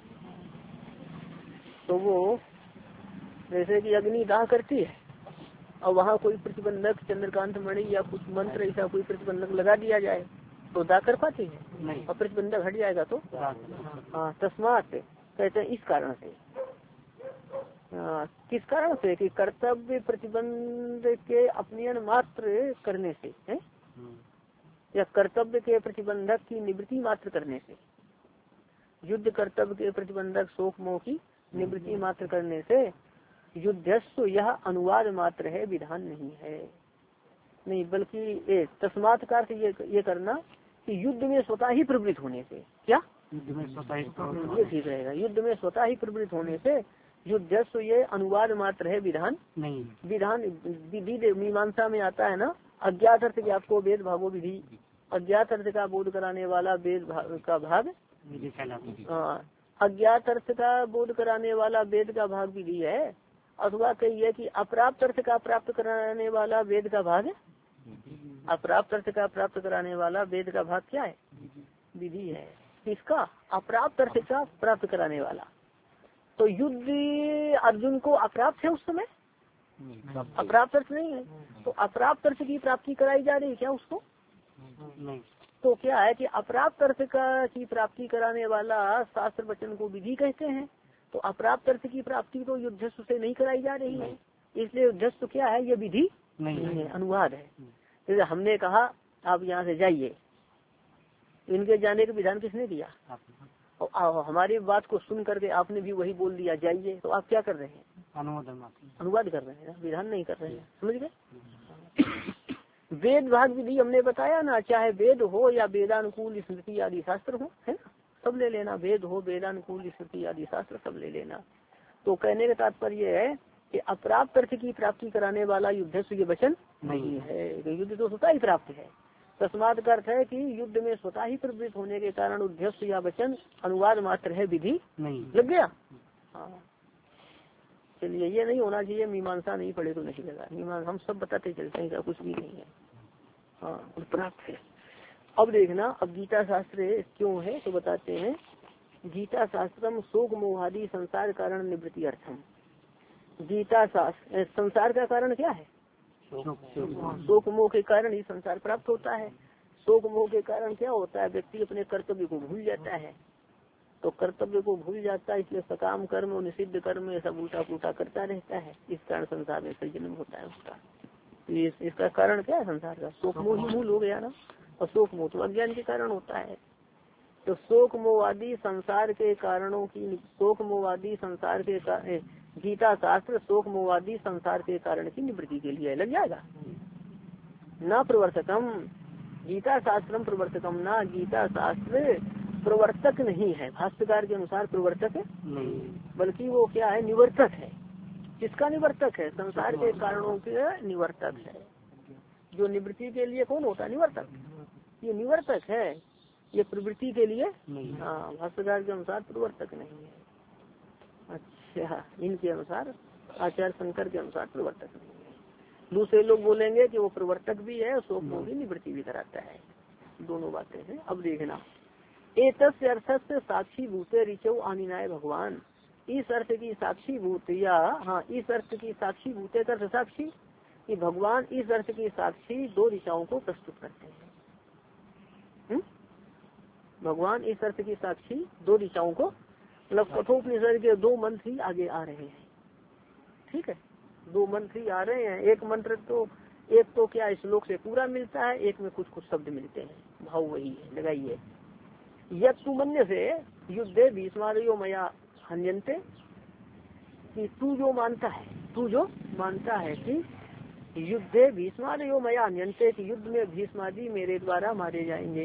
तो वो जैसे कि अग्नि दाह करती है और वहाँ कोई प्रतिबंधक चंद्रकांत मणि या कुछ मंत्र ऐसा कोई प्रतिबंधक लगा दिया जाए तो दाह कर पाती है, और प्रतिबंधक हट जाएगा तो हाँ, तस्मात कहते हैं इस कारण से। आ, किस कारण से कि कर्तव्य प्रतिबंध के अपनयन मात्र करने से है, या कर्तव्य के प्रतिबंधक की निवृत्ति मात्र करने से, युद्ध कर्तव्य के प्रतिबंधक शोक मोह की निवृत्ति मात्र करने से युद्धस्व यह अनुवाद मात्र है, विधान नहीं है। नहीं बल्कि तस्मात् का अर्थ ये ये करना कि युद्ध में स्वतः ही प्रवृत्त होने से, क्या युद्ध में स्वतः ही, ये ठीक रहेगा, युद्ध में स्वतः ही प्रवृत्त होने से युद्धस्व ये अनुवाद मात्र है, विधान नहीं। विधान विधि मीमांसा में आता है ना, अज्ञात अर्थ ज्ञात को वेद भागो विधि, अज्ञात अर्थ का बोध कराने वाला वेद का भाग, अज्ञात अर्थ का बोध कराने वाला वेद का भाग विधि है, अथवा कहिए कि अप्राप्त अर्थ का प्राप्त कराने वाला वेद का भाग, अप्राप्त अर्थ का प्राप्त कराने वाला वेद का भाग क्या है, विधि है। इसका अप्राप्त अर्थ का प्राप्त कराने वाला, तो युद्ध अर्जुन को अप्राप्त है उस समय, अप्राप्त अर्थ नहीं है, तो अप्राप्त अर्थ की प्राप्ति कराई जा रही है क्या उसको, नहीं। तो क्या है कि अप्राप्त अर्थ का की प्राप्ति कराने वाला शास्त्र वचन को विधि कहते हैं। तो अप्राप्त अर्थ की प्राप्ति तो युद्धस्व से नहीं कराई जा रही है, इसलिए युद्धस्व क्या है, ये विधि नहीं है, अनुवाद है। जैसे हमने कहा आप यहाँ से जाइए, इनके जाने का विधान किसने दिया, और हमारी बात को सुन करके आपने भी वही बोल दिया जाइए, तो आप क्या कर रहे हैं, अनुवाद कर रहे हैं, विधान नहीं कर रहे हैं, समझ गए। वेद भाग विधि हमने बताया ना, चाहे वेद हो या वेदानुकूल स्मृति आदि शास्त्र हो, है ना, सब ले लेना, वेद हो वेदानुकूल स्मृति आदि शास्त्र सब ले लेना। तो कहने का तात्पर्य है कि अप्राप्त अर्थ की प्राप्ति कराने वाला युद्धस्व ये वचन नहीं है, युद्ध तो स्वतः ही प्राप्त है। तस्मात् का अर्थ है कि युद्ध में स्वतः ही प्रवृत्त होने के कारण युद्धस्व या वचन अनुवाद मात्र है, विधि नहीं। लग गया, हाँ। चलिए, ये नहीं होना चाहिए मीमांसा नहीं पढ़े तो नहीं लगा, मीमांसा हम सब बताते चलते हैं, कुछ भी नहीं है, हाँ प्राप्त है। अब देखना, अब गीता शास्त्र क्यों है तो बताते हैं, गीता शास्त्रम शोक मोहादि संसार कारण निवृत्ति अर्थम। गीता शास्त्र संसार का कारण क्या है, शोक मोह के कारण ही संसार प्राप्त होता है। शोक मोह के कारण क्या होता है, व्यक्ति अपने कर्तव्य को भूल जाता है, तो कर्तव्य को भूल जाता है, इसलिए सकाम कर्म और निषिद्ध कर्म ये सब उल्टा पुल्टा करता रहता है, इस कारण संसार में फिर जन्म होता है उसका। तो इस, इसका कारण क्या है संसार का, शोक मोह ही मूल हो गया ना, और शोक मोह तो अज्ञान के कारण होता है। तो शोक मोह आदि संसार के कारणों की, शोक मोह आदि संसार के कारण, गीता शास्त्र शोक मोह आदि संसार के कारण की निवृत्ति के लिए लग जाएगा। न प्रवर्तकम, गीता शास्त्रम प्रवर्तकम, ना गीता शास्त्र प्रवर्तक नहीं है, भाष्यकार के अनुसार प्रवर्तक नहीं, बल्कि वो क्या है, निवर्तक है। किसका निवर्तक है, संसार के कारणों के निवर्तक है। जो निवृत्ति के लिए कौन होता है, निवर्तक, ये निवर्तक है, ये प्रवृत्ति के लिए हाँ, भाष्यकार के अनुसार प्रवर्तक नहीं है। अच्छा, इनके अनुसार आचार्य शंकर के अनुसार प्रवर्तक नहीं है। दूसरे लोग बोलेंगे कि वो प्रवर्तक भी है, शोक मोह की निवृत्ति भी कराता है, दोनों बातें हैं। अब देखना, एतस्य अर्थस्य साक्षी भूते ऋचौ आनिनाय भगवान, इस अर्थ की साक्षी भूत या हाँ इस अर्थ की साक्षी भूते का साक्षी कि भगवान इस अर्थ की साक्षी दो ऋचाओं को प्रस्तुत करते हैं। हुँ? भगवान इस अर्थ की साक्षी दो ऋचाओं को, मतलब कठोपनिषद के दो मंत्र ही आगे आ रहे हैं, ठीक है, दो मंत्र ही आ रहे हैं। एक मंत्र तो एक तो क्या श्लोक से पूरा मिलता है, एक में कुछ कुछ शब्द मिलते हैं, भाव वही है, लगाइए। यत्सुमन्य से युद्धे भीष्मादयो मया हन्यन्ते कि तू जो मानता है, तू जो मानता है कि युद्धे भीष्मादि यो मया हन्यन्ते कि युद्ध में भीष्मादि मेरे द्वारा मारे जाएंगे।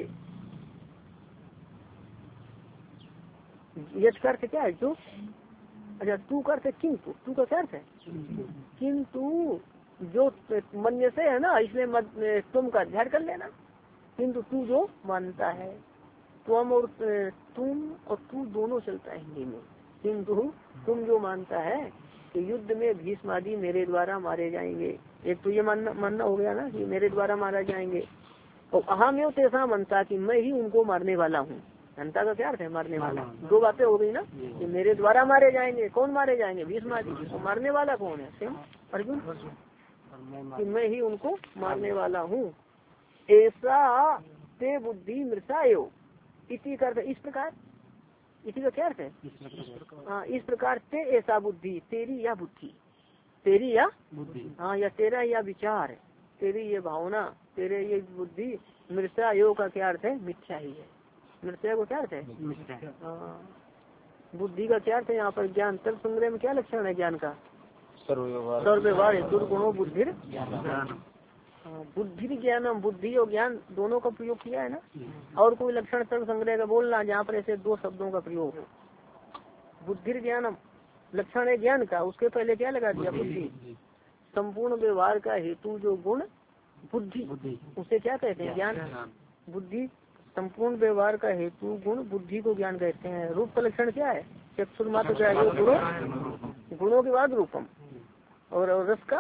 यश का अर्थ क्या है? जो, अच्छा तू का अर्थ है किंतु, तू का क्या अर्थ है? किंतु जो मन्य से है ना, इसलिए तुम का अध्ययन कर लेना। किंतु तू जो मानता है, तुम और तुम और तू दोनों चलता है हिंदी में। किंतु तुम जो मानता है कि युद्ध में भीष्मादि मेरे द्वारा मारे जाएंगे, एक तो ये मानना मानना हो गया ना कि मेरे द्वारा मारा जाएंगे, और अहम एवं तेसा मनता कि मैं ही उनको मारने वाला हूँ। जनता का क्या अर्थ है? मारने वाला। दो बातें हो गई ना कि मेरे द्वारा मारे जाएंगे। कौन मारे जाएंगे? भीष्मादि। और मारने वाला कौन है? स्वयं अर्जुन। कि मैं ही उनको मारने वाला हूँ। ऐसा ते बुद्धि मृषायो इति कर, इस प्रकार, इसी का क्या अर्थ है? हाँ, इस प्रकार से ऐसा बुद्धि, तेरी या बुद्धि, तेरी या बुद्धि, हाँ, या तेरा या विचार, तेरी ये भावना, तेरे ये बुद्धि, मृषा योग का क्या अर्थ है? मिथ्या ही है। मृषा को क्या अर्थ है? हाँ, बुद्धि का क्या अर्थ है यहाँ पर? ज्ञान। तर्क संग्रह में क्या लक्षण है ज्ञान का? सर्वव्यवहार दुर्गुणों बुद्धिर बुद्धि ज्ञानम, बुद्धि और ज्ञान दोनों का प्रयोग किया है ना। और कोई लक्षण तर्क संग्रह का बोलना जहाँ पर ऐसे दो शब्दों का प्रयोग हो। बुद्धि ज्ञानम लक्षण है ज्ञान का, उसके पहले क्या लगा दिया? बुद्धि। संपूर्ण व्यवहार का हेतु जो गुण बुद्धि, उसे क्या कहते हैं? ज्ञान। बुद्धि संपूर्ण व्यवहार का हेतु गुण बुद्धि को ज्ञान कहते हैं। रूप का लक्षण क्या है? चक्षुर्मात्र ग्राह्यो गुणों, गुणों के बाद रूपम, और रस का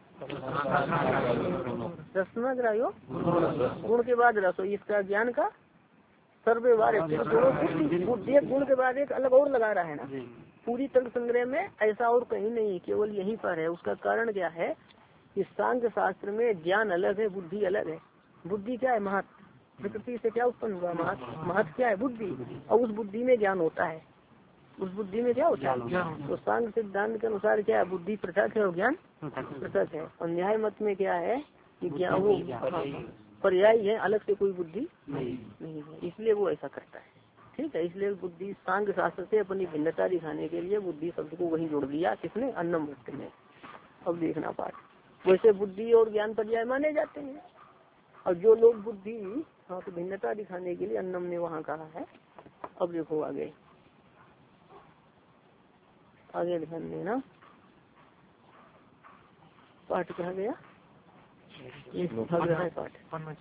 रसना ग्राह्यो गुण के बाद रस, इसका ज्ञान का सर्वव्यवहार बुद्धि। गुण के बाद एक अलग और लगा रहा है ना। पूरी तर्क संग्रह में ऐसा और कहीं नहीं, केवल यहीं पर है। उसका कारण क्या है कि सांख्य शास्त्र में ज्ञान अलग है, बुद्धि अलग है। बुद्धि क्या है? महत, प्रकृति से क्या उत्पन्न हुआ? महत। महत क्या है? बुद्धि। और उस बुद्धि में ज्ञान होता है। उस बुद्धि में क्या होता है? तो सांख्य सिद्धांत के अनुसार क्या है? बुद्धि पृथक है और ज्ञान पृथक है। और न्याय मत में क्या है कि ज्ञान वो पर्याय है, अलग से कोई बुद्धि नहीं है, इसलिए वो ऐसा करता है। ठीक है, इसलिए बुद्धि सांख्य शास्त्र से अपनी भिन्नता दिखाने के लिए बुद्धि शब्द को वहीं जोड़ दिया। किसने? अन्नम वृत्त में। अब देखना पाठ। वैसे बुद्धि और ज्ञान पर्याय माने जाते हैं, और जो लोग बुद्धि, हाँ, तो भिन्नता दिखाने के लिए अन्नम ने वहाँ कहा है। अब देखो आगे, आगे ध्यान देना। पाठ कहा गया? है पाठ।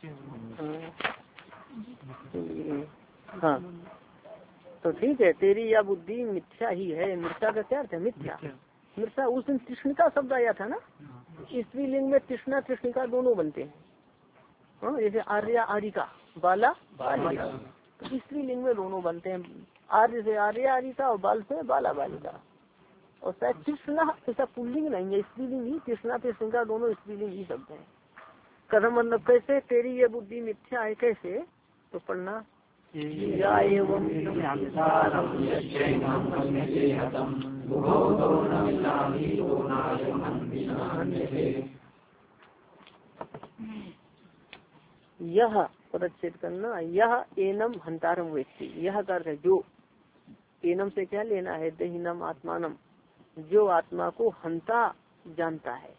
हाँ, तो ठीक है। तेरी या बुद्धि मिथ्या ही है। मिथ्या का क्या अर्थ है? मिथ्या। मिथ्या उस दिन तृष्णिका शब्द आया था ना। स्त्रीलिंग में तृष्णा तृष्णिका दोनों बनते हैं। हाँ, जैसे आर्या आरिका, बाला बालिका, तो स्त्रीलिंग में दोनों बनते हैं। आर्य से आर्या आरिका और बाल से बाला बालिका। और शायद तृष्णा ऐसा पुल्लिंग नहीं है, स्त्रीलिंग ही। तृष्णा तृष्णिका दोनों स्त्रीलिंग ही शब्द है। कदम मतलब कैसे? तेरी ये बुद्धि मिथ्या है, कैसे? तो पढ़ना यह पदच्छेद करना। यह एनम हंतारम व्यक्ति, यह कर है जो। एनम से क्या लेना है? दहीनम आत्मानम, जो आत्मा को हंता जानता है,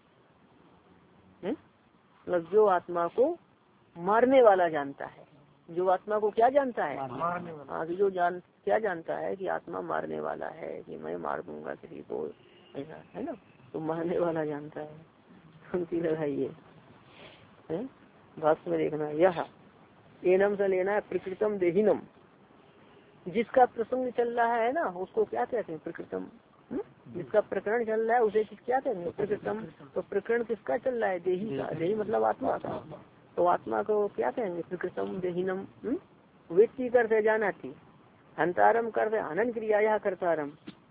मतलब जो आत्मा को मारने वाला जानता है। जो आत्मा को क्या जानता है? मारने वाला। हाँ, जो जान क्या जानता है कि आत्मा मारने वाला है, कि मैं मार दूंगा किसी को, ऐसा है ना। तो मारने वाला जानता है। उनकी लगाइए भाष्य में देखना। यह एनम से लेना है प्रकृतम देहिनम, जिसका प्रसंग चल रहा है ना उसको क्या कहते हैं? प्रकृतम। जिसका प्रकरण चल रहा है उसे क्या कहते हैं? प्रकृतम। तो प्रकरण किसका चल रहा है? देही का। देही मतलब आत्मा का। तो आत्मा को क्या कहेंगे? प्रकृतम देहिनम। व्यक्ति करते जाना थी, हंतारम करते हनन क्रिया, यह कर्तारम।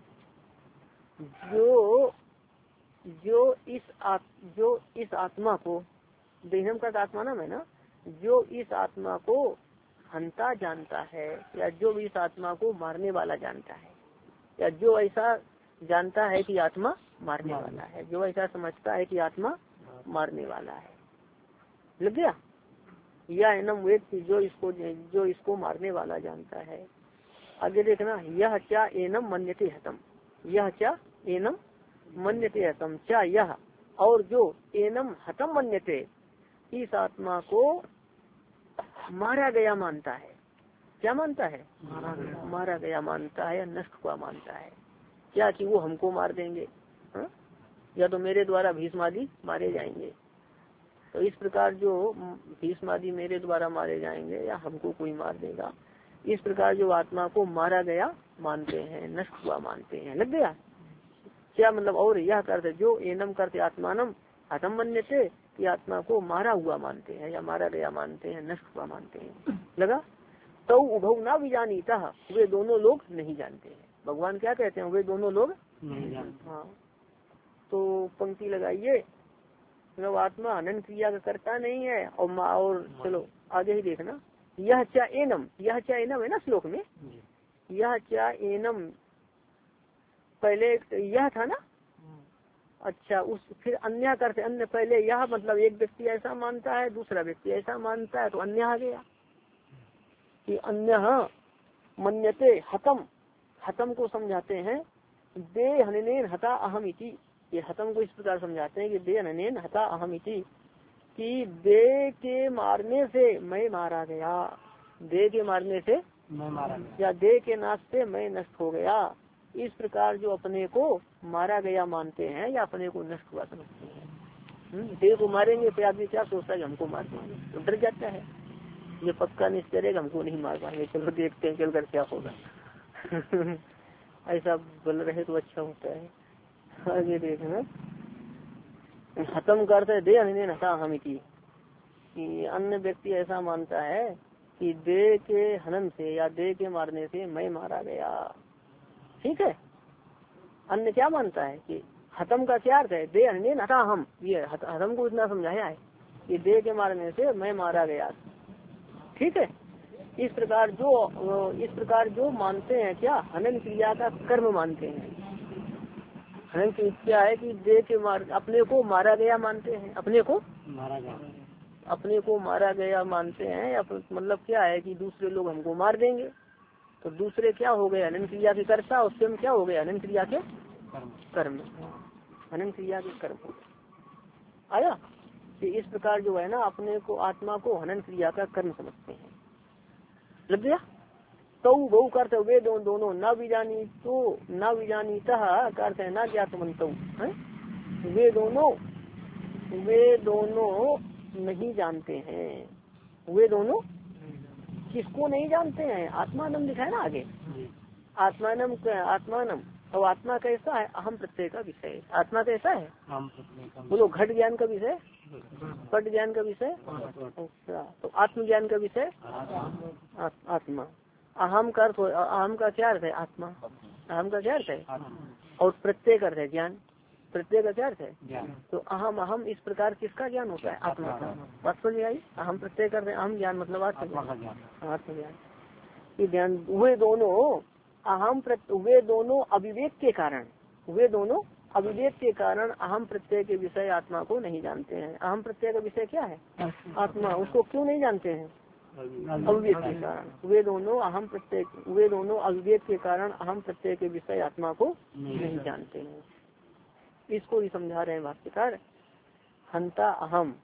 जो जो इस आत, जो इस आत्मा को, देहिनम का आत्मा नाम है ना, जो इस आत्मा को हंता जानता है, या जो इस आत्मा को मारने वाला जानता है, या जो ऐसा जानता है कि आत्मा मारने वाला है, जो ऐसा समझता है कि आत्मा मारने वाला है। लग गया? या एनम व्यक्ति जो इसको जो इसको मारने वाला जानता है। आगे देखना, यह क्या एनम मन्यते हतम, यह क्या एनम मन्यते हतम, क्या यह और जो एनम हतम मन्यते, इस आत्मा को मारा गया मानता है। क्या मानता है? मारा गया, मारा गया मानता है या नष्ट हुआ मानता है। क्या कि वो हमको मार देंगे, हा? या तो मेरे द्वारा भीष्मादि मारे जाएंगे। तो इस प्रकार जो भीष्मादि मेरे द्वारा मारे जाएंगे या हमको कोई मार देगा, इस प्रकार जो आत्मा को मारा गया मानते हैं, नष्ट हुआ मानते हैं। लग गया क्या मतलब? और यह करते जो एनम करते आत्मानम हतम मन्यते, कि आत्मा को मारा हुआ मानते हैं या मारा गया मानते हैं, नष्ट हुआ मानते हैं। लगा? तो उभव ना विजानीता, वे दोनों लोग नहीं जानते हैं। भगवान क्या कहते हैं? वे दोनों लोग नहीं जानते। हाँ, तो पंक्ति लगाइए, मतलब आत्मा हनन क्रिया का करता नहीं है और और चलो आगे ही देखना, यह क्या एनम, यह क्या एनम है ना श्लोक में, यह क्या एनम पहले यह था ना। अच्छा, उस फिर अन्य करते अन्य, पहले यह मतलब एक व्यक्ति ऐसा मानता है, दूसरा व्यक्ति ऐसा मानता है, तो अन्य आ गया कि अन्य मन्यते हतम, हतम को समझाते हैं दे हननेन हता अहम इति। ये हतम को इस प्रकार समझाते हैं कि दे हननेन हता अहम इति, कि दे के मारने से मैं मारा गया, दे के मारने से मैं मारा गया, या दे के नाश से मैं नष्ट हो गया। इस प्रकार जो अपने को मारा गया मानते हैं या अपने को नष्ट हुआ समझते हैं। दे को मारेंगे तो आदमी क्या सोचता है कि हमको मार देंगे, तो डर जाता है, ये पक्का निश्चय करेगा हमको नहीं मार पाएंगे, चलो देखते हैं चलकर क्या होगा। ऐसा बोल रहे तो अच्छा होता है। आगे देखना, खत्म करते दे अन्य हता हम कि अन्य व्यक्ति ऐसा मानता है कि दे के हनन से या दे के मारने से मैं मारा गया। ठीक है, अन्य क्या मानता है कि हतम का क्या अर्थ है? दे अन्य हता हम, ये हतम को इतना समझाया है कि दे के मारने से मैं मारा गया। ठीक है, इस प्रकार जो इस प्रकार जो मानते हैं क्या हनन क्रिया का कर्म मानते हैं। हनन की क्या है कि दे के मार अपने को मारा गया मानते हैं, अपने को मारा गया अपने को मारा गया मानते हैं। मतलब क्या है कि दूसरे लोग हमको मार देंगे, तो दूसरे क्या हो गए? हनन क्रिया के कर्ता, और स्वयं क्या हो गए? हनन क्रिया के कर्म, हनन क्रिया के कर्म आया कि इस प्रकार जो है ना अपने को आत्मा को हनन क्रिया का कर्म समझते हैं। लग गया? तो बहु करते वे दो, दोनों न विजानी तो न विजानीता करते हैं न ज्ञातमंतो, वे दोनों वे दोनों नहीं जानते हैं। वे दोनों किसको नहीं जानते हैं? आत्मानम लिखा है ना आगे, आत्मानम आत्मानम। और आत्मा कैसा है? अहम प्रत्यय का विषय। आत्मा कैसा है? बोलो, घट ज्ञान का विषय, पट ज्ञान का विषय। अच्छा, तो आत्मज्ञान का विषय आत्मा। अहम का अर्थ, अहम का क्या अर्थ है? आत्मा। अहम का क्या अर्थ है? और प्रत्यय का अर्थ है ज्ञान। प्रत्यय का क्या अर्थ है? तो अहम अहम इस प्रकार किसका ज्ञान होता है? आत्मा का। बात समझ आई? अहम प्रत्यय करते हैं, अहम ज्ञान मतलब आत्मज्ञान, आत्मज्ञान ये ज्ञान। वे दोनों अहम वे दोनों अविवेक के कारण, वे दोनों अविवेक के कारण अहम प्रत्यय के विषय आत्मा को नहीं जानते हैं। अहम प्रत्यय का विषय क्या है? आत्मा। उसको क्यों नहीं जानते हैं? अविवेक के कारण। वे दोनों अहम प्रत्यय वे दोनों अविवेक के कारण अहम प्रत्यय के विषय आत्मा को नहीं जानते हैं। इसको ही समझा रहे हैं भाष्यकार। हंता अहम,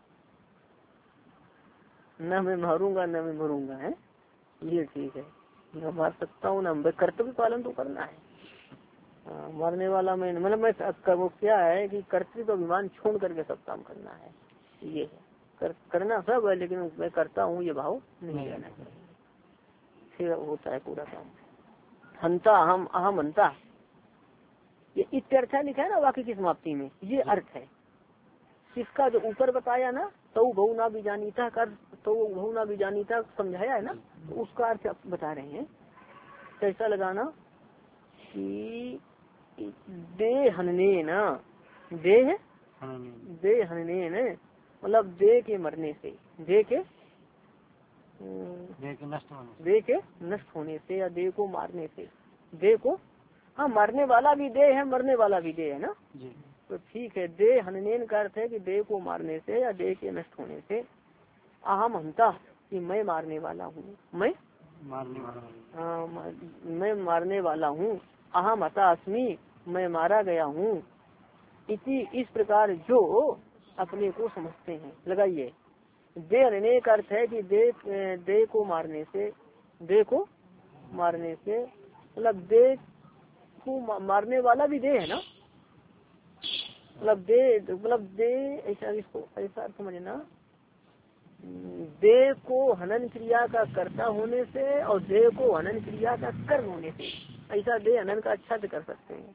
न मैं मारूंगा न मैं मरूंगा, है ये ठीक है, न मार सकता हूँ न, कर्तव्य पालन तो करना है। आ, मारने वाला मैं मतलब मैं वो क्या है कि कर्तव्य अभिमान छोड़ करके सब काम करना है। ये है कर, करना सब है, लेकिन मैं करता हूँ ये भाव नहीं रहना चाहिए, फिर होता है पूरा काम। हंता अहम, अहम हंता, ये इत्यर्थ लिखा है ना वाक्य की समाप्ति में, ये अर्थ है। इसका जो ऊपर बताया ना, तो बहु ना बीजानीता कर, तो बहु ना बीजानीता समझाया है ना, तो उसका अर्थ बता रहे हैं। कैसा लगाना कि दे हनने न, देह दे हनने न मतलब दे के मरने से, दे के दे के नष्ट होने दे के नष्ट होने से या दे को मारने से। दे को हाँ, मारने वाला भी दे है, मरने वाला भी दे है ना जी। तो ठीक है, दे हननेन का अर्थ है कि दे को मारने से या दे के नष्ट होने से। अहम हंता कि मैं मारने वाला हूँ, मैं मारने वाला। हाँ, मैं मारने वाला हूँ। अहम हता अस्मि, मैं मारा गया हूँ। इति, इस प्रकार जो अपने को समझते हैं। लगाइए, दे अनने का अर्थ है कि दे दे को मारने से, दे को मारने से मतलब दे को मारने वाला भी दे है ना, मतलब दे मतलब दे ऐसा, इसको ऐसा समझना, दे को हनन क्रिया का कर्ता होने से और दे को हनन क्रिया का कर्म होने से, ऐसा दे हनन का अच्छा कर सकते हैं।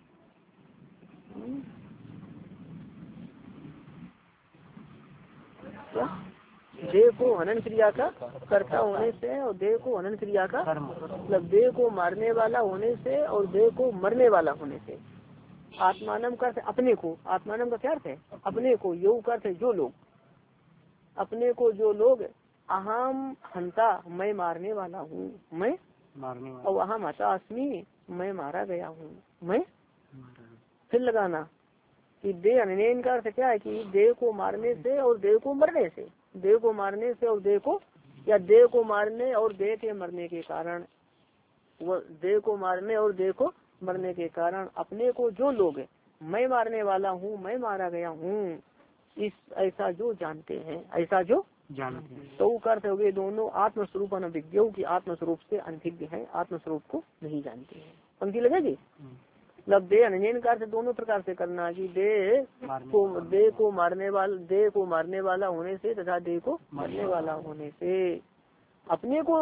क्या? देह को हनन क्रिया का कर्ता होने से और देह को हनन क्रिया का मतलब देह को मारने वाला होने से और देह को मरने वाला होने से। आत्मानम का अर्थ अपने को, आत्मानम का क्या अर्थ है? अपने को। योग का अर्थ है जो लोग, अपने को जो लोग। अहम हंता, मैं मारने वाला हूँ, मैं मारने वाला। और अहम हता अस्मि, मैं मारा गया हूँ, मैं। फिर लगाना कि देह अननेन का अर्थ क्या है कि देह को मारने से और देह को मरने से, देह को मारने से और देह को, या देह को मारने और देह के मरने के कारण, वो देह को मारने और देह को मरने के कारण अपने को जो लोग मैं मारने वाला हूँ, मैं मारा गया हूँ, इस ऐसा जो जानते हैं, ऐसा जो जानते हैं। तो अर्थ हो गए दोनों आत्मस्वरूप अनभिज्ञ की आत्मस्वरूप से अनभिज्ञ है, आत्मस्वरूप को नहीं जानते हैं। पंक्ति लगेगी। मतलब दे अनजन का अर्थ दोनों प्रकार से करना कि दे को दे को मारने वाला, दे को मारने वाला होने से तथा दे को मरने वाला होने से। अपने को,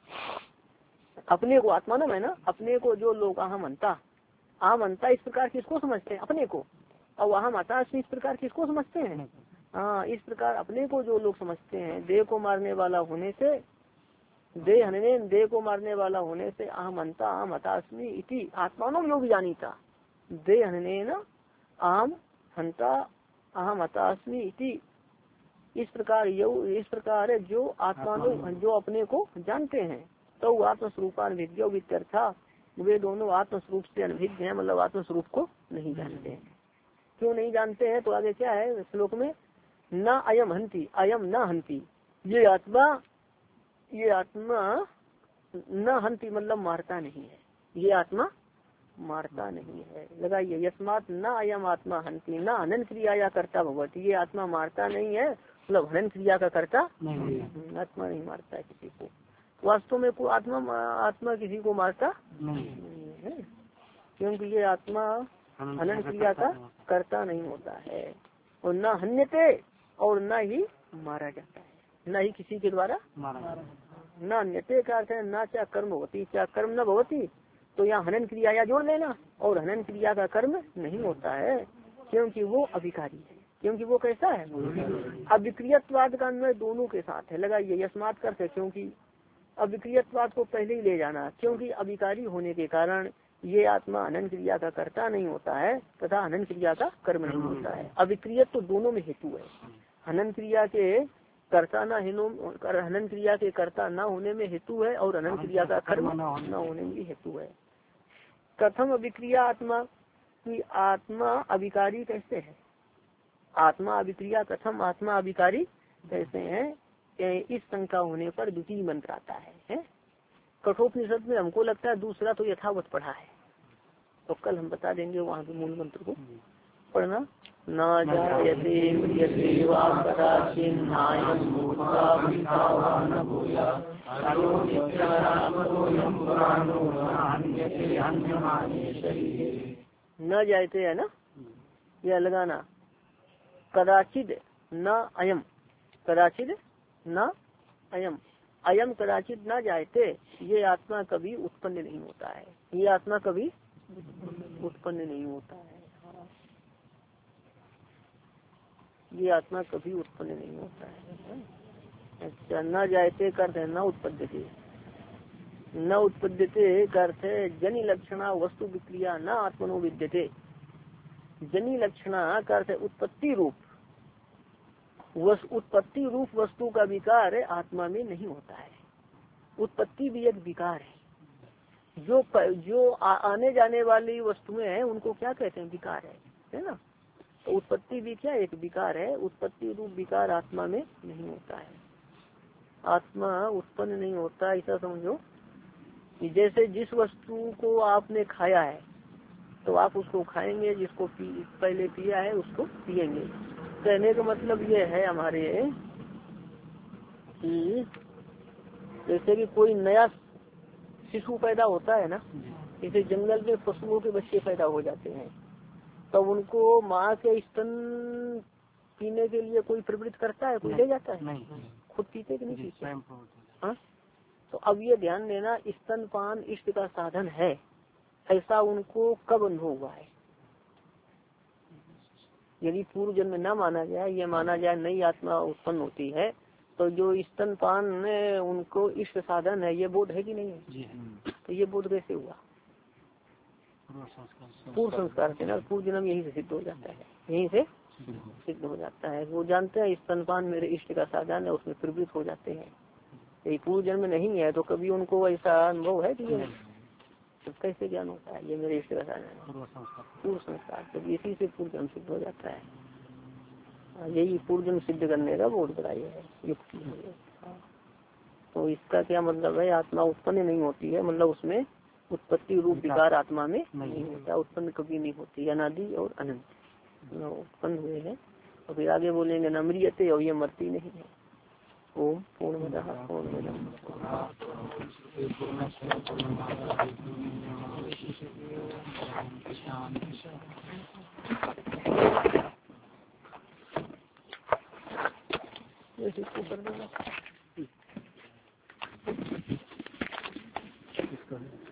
अपने को आत्मानम है ना, अपने को जो लोग अहम अंता, अहम अंता इस प्रकार किसको समझते हैं? अपने को। और अहम अता इस प्रकार किसको समझते हैं? हाँ, इस प्रकार अपने को जो लोग समझते हैं, देह को मारने वाला होने से, दे हनने देह को मारने वाला होने से अहम अंता अहम हतास्मि इति आत्मानम योग जानीता। दे हनने न अहम हंता अहम हतास्मि इति, इस प्रकार योग, इस प्रकार जो आत्मानु जो अपने को जानते हैं, तो आत्मस्वरूपान्विज्ञ वित्यर्था, वे दोनों आत्मस्वरूप से अनभिज्ञ है, मतलब आत्मस्वरूप को नहीं जानते हैं। क्यों नहीं जानते हैं? तो आगे क्या है श्लोक में, न अयम हंति, अयम न हंति, ये आत्मा, ये आत्मा न हंति मतलब मारता नहीं है, ये आत्मा मारता नहीं है। लगाइए, यस्मात न अयम आत्मा हंति न हनन क्रिया या कर्ता भगवती, ये आत्मा मारता नहीं है, मतलब हनन क्रिया का कर्ता नहीं, आत्मा नहीं मारता है किसी को। वास्तव में को आत्मा आत्मा किसी को मारता नहीं है, क्योंकि ये आत्मा हनन क्रिया का कर्ता नहीं होता है, और न हन्यते और न ही मारा जाता है, न ही किसी के द्वारा मारा। न अन्यते का अर्थ है न क्या कर्म होती, क्या कर्म न भवती, तो यहाँ हनन क्रिया या जोड़ लेना, और हनन क्रिया का कर्म नहीं होता है, क्योंकि वो अभिकारी है। क्योंकि वो कैसा है? अविक्रियत्वाद का अन्वय दोनों के साथ है। लगाइए, यस्मात का अर्थ है क्योंकि, अविक्रियत्वाद को पहले ही ले जाना, क्योंकि अभिकारी होने के कारण ये आत्मा हनन क्रिया का कर्ता नहीं होता है तथा हनन क्रिया का कर्म नहीं होता है। अविक्रियत तो दोनों में हेतु है, हनन क्रिया के कर्ता न हनन क्रिया के कर्ता न होने में हेतु है, और हनन क्रिया का कर्म न होने में भी हेतु है। प्रथम अभिक्रिया आत्मा की, आत्मा अभिकारी कैसे है? आत्मा अभिक्रिया कथम, आत्मा अभिकारी कैसे है? इस शंका होने पर द्वितीय मंत्र आता है, है? कठोपनिषद में हमको लगता है दूसरा तो यथावत पढ़ा है, तो कल हम बता देंगे वहाँ के मूल मंत्र को पढ़ना। न जायते म्रियते वा कदाचित् नायं भूत्वा भूत्वा न भूयात् अयो नित्यमनात्मतोऽयं पुराणो न हन्यते हन्यमाने शरीरे। न जायते है ना, यह लगाना, कदाचित् न अयम, कदाचित् न अयम, अयम कदाचित न जायते, ये आत्मा कभी उत्पन्न नहीं होता है, ये आत्मा कभी उत्पन्न नहीं होता है, ये आत्मा कभी उत्पन्न नहीं होता है। अच्छा, न जायते का अर्थ है न उत्पद्यते, न उत्पद्यते का अर्थ है जनि लक्षणा वस्तु विक्रिया न आत्मनो विद्यते। जनि लक्षणा का अर्थ है उत्पत्ति रूप, उत्पत्ति रूप वस्तु का विकार आत्मा में नहीं होता है। उत्पत्ति भी एक विकार है, जो जो आ, आने जाने वाली वस्तुएं हैं उनको क्या कहते हैं? विकार है, है ना। तो उत्पत्ति भी क्या एक विकार है, उत्पत्ति रूप विकार आत्मा में नहीं होता है, आत्मा उत्पन्न नहीं होता, ऐसा समझो। कि जैसे जिस वस्तु को आपने खाया है तो आप उसको खाएंगे, जिसको पी, पहले पिया है उसको पिएंगे। कहने का मतलब ये है हमारे कि जैसे कि कोई नया शिशु पैदा होता है ना, जैसे जंगल में पशुओं के बच्चे पैदा हो जाते हैं, तब तो उनको माँ के स्तन पीने के लिए कोई प्रवृत्त करता है, कोई ले जाता है? नहीं। खुद पीते कि नहीं पीते? हाँ। तो अब ये ध्यान देना, स्तनपान इष्ट का साधन है, ऐसा उनको कब अनुभव हुआ है? यदि पूर्व जन्म न माना जाए, ये माना जाए नई आत्मा उत्पन्न होती है, तो जो स्तनपान उनको इष्ट साधन है, ये बोध है कि नहीं है? तो ये बोध कैसे हुआ? पूर्व संस्कार से ना, पूर्व जन्म यही से सिद्ध हो जाता है, यहीं से सिद्ध हो जाता है। वो जानते हैं स्तनपान मेरे इष्ट का साधन है, उसमें प्रवृत्त हो जाते हैं। यही पूर्व जन्म नहीं है तो कभी उनको ऐसा अनुभव है कि ये तो कैसे ज्ञान होता है ये मेरे इष्ट का साधन है? पूर्व संस्कार, तो इसी से पूर्व जन्म सिद्ध हो जाता है। यही पूर्व जन्म सिद्ध करने का बोध बताई है, युक्ति है। तो इसका क्या मतलब है? आत्मा उत्पन्न नहीं होती है, मतलब उसमें उत्पत्ति रूप विकार आत्मा में नहीं होता, उत्पन्न कभी नहीं होती, अनादि और अनंत उत्पन्न हुए हैं। और फिर आगे बोलेंगे न मृत्यते, और ये मरती नहीं है। ओम पूर्णमदः पूर्णमिदं कर देगा।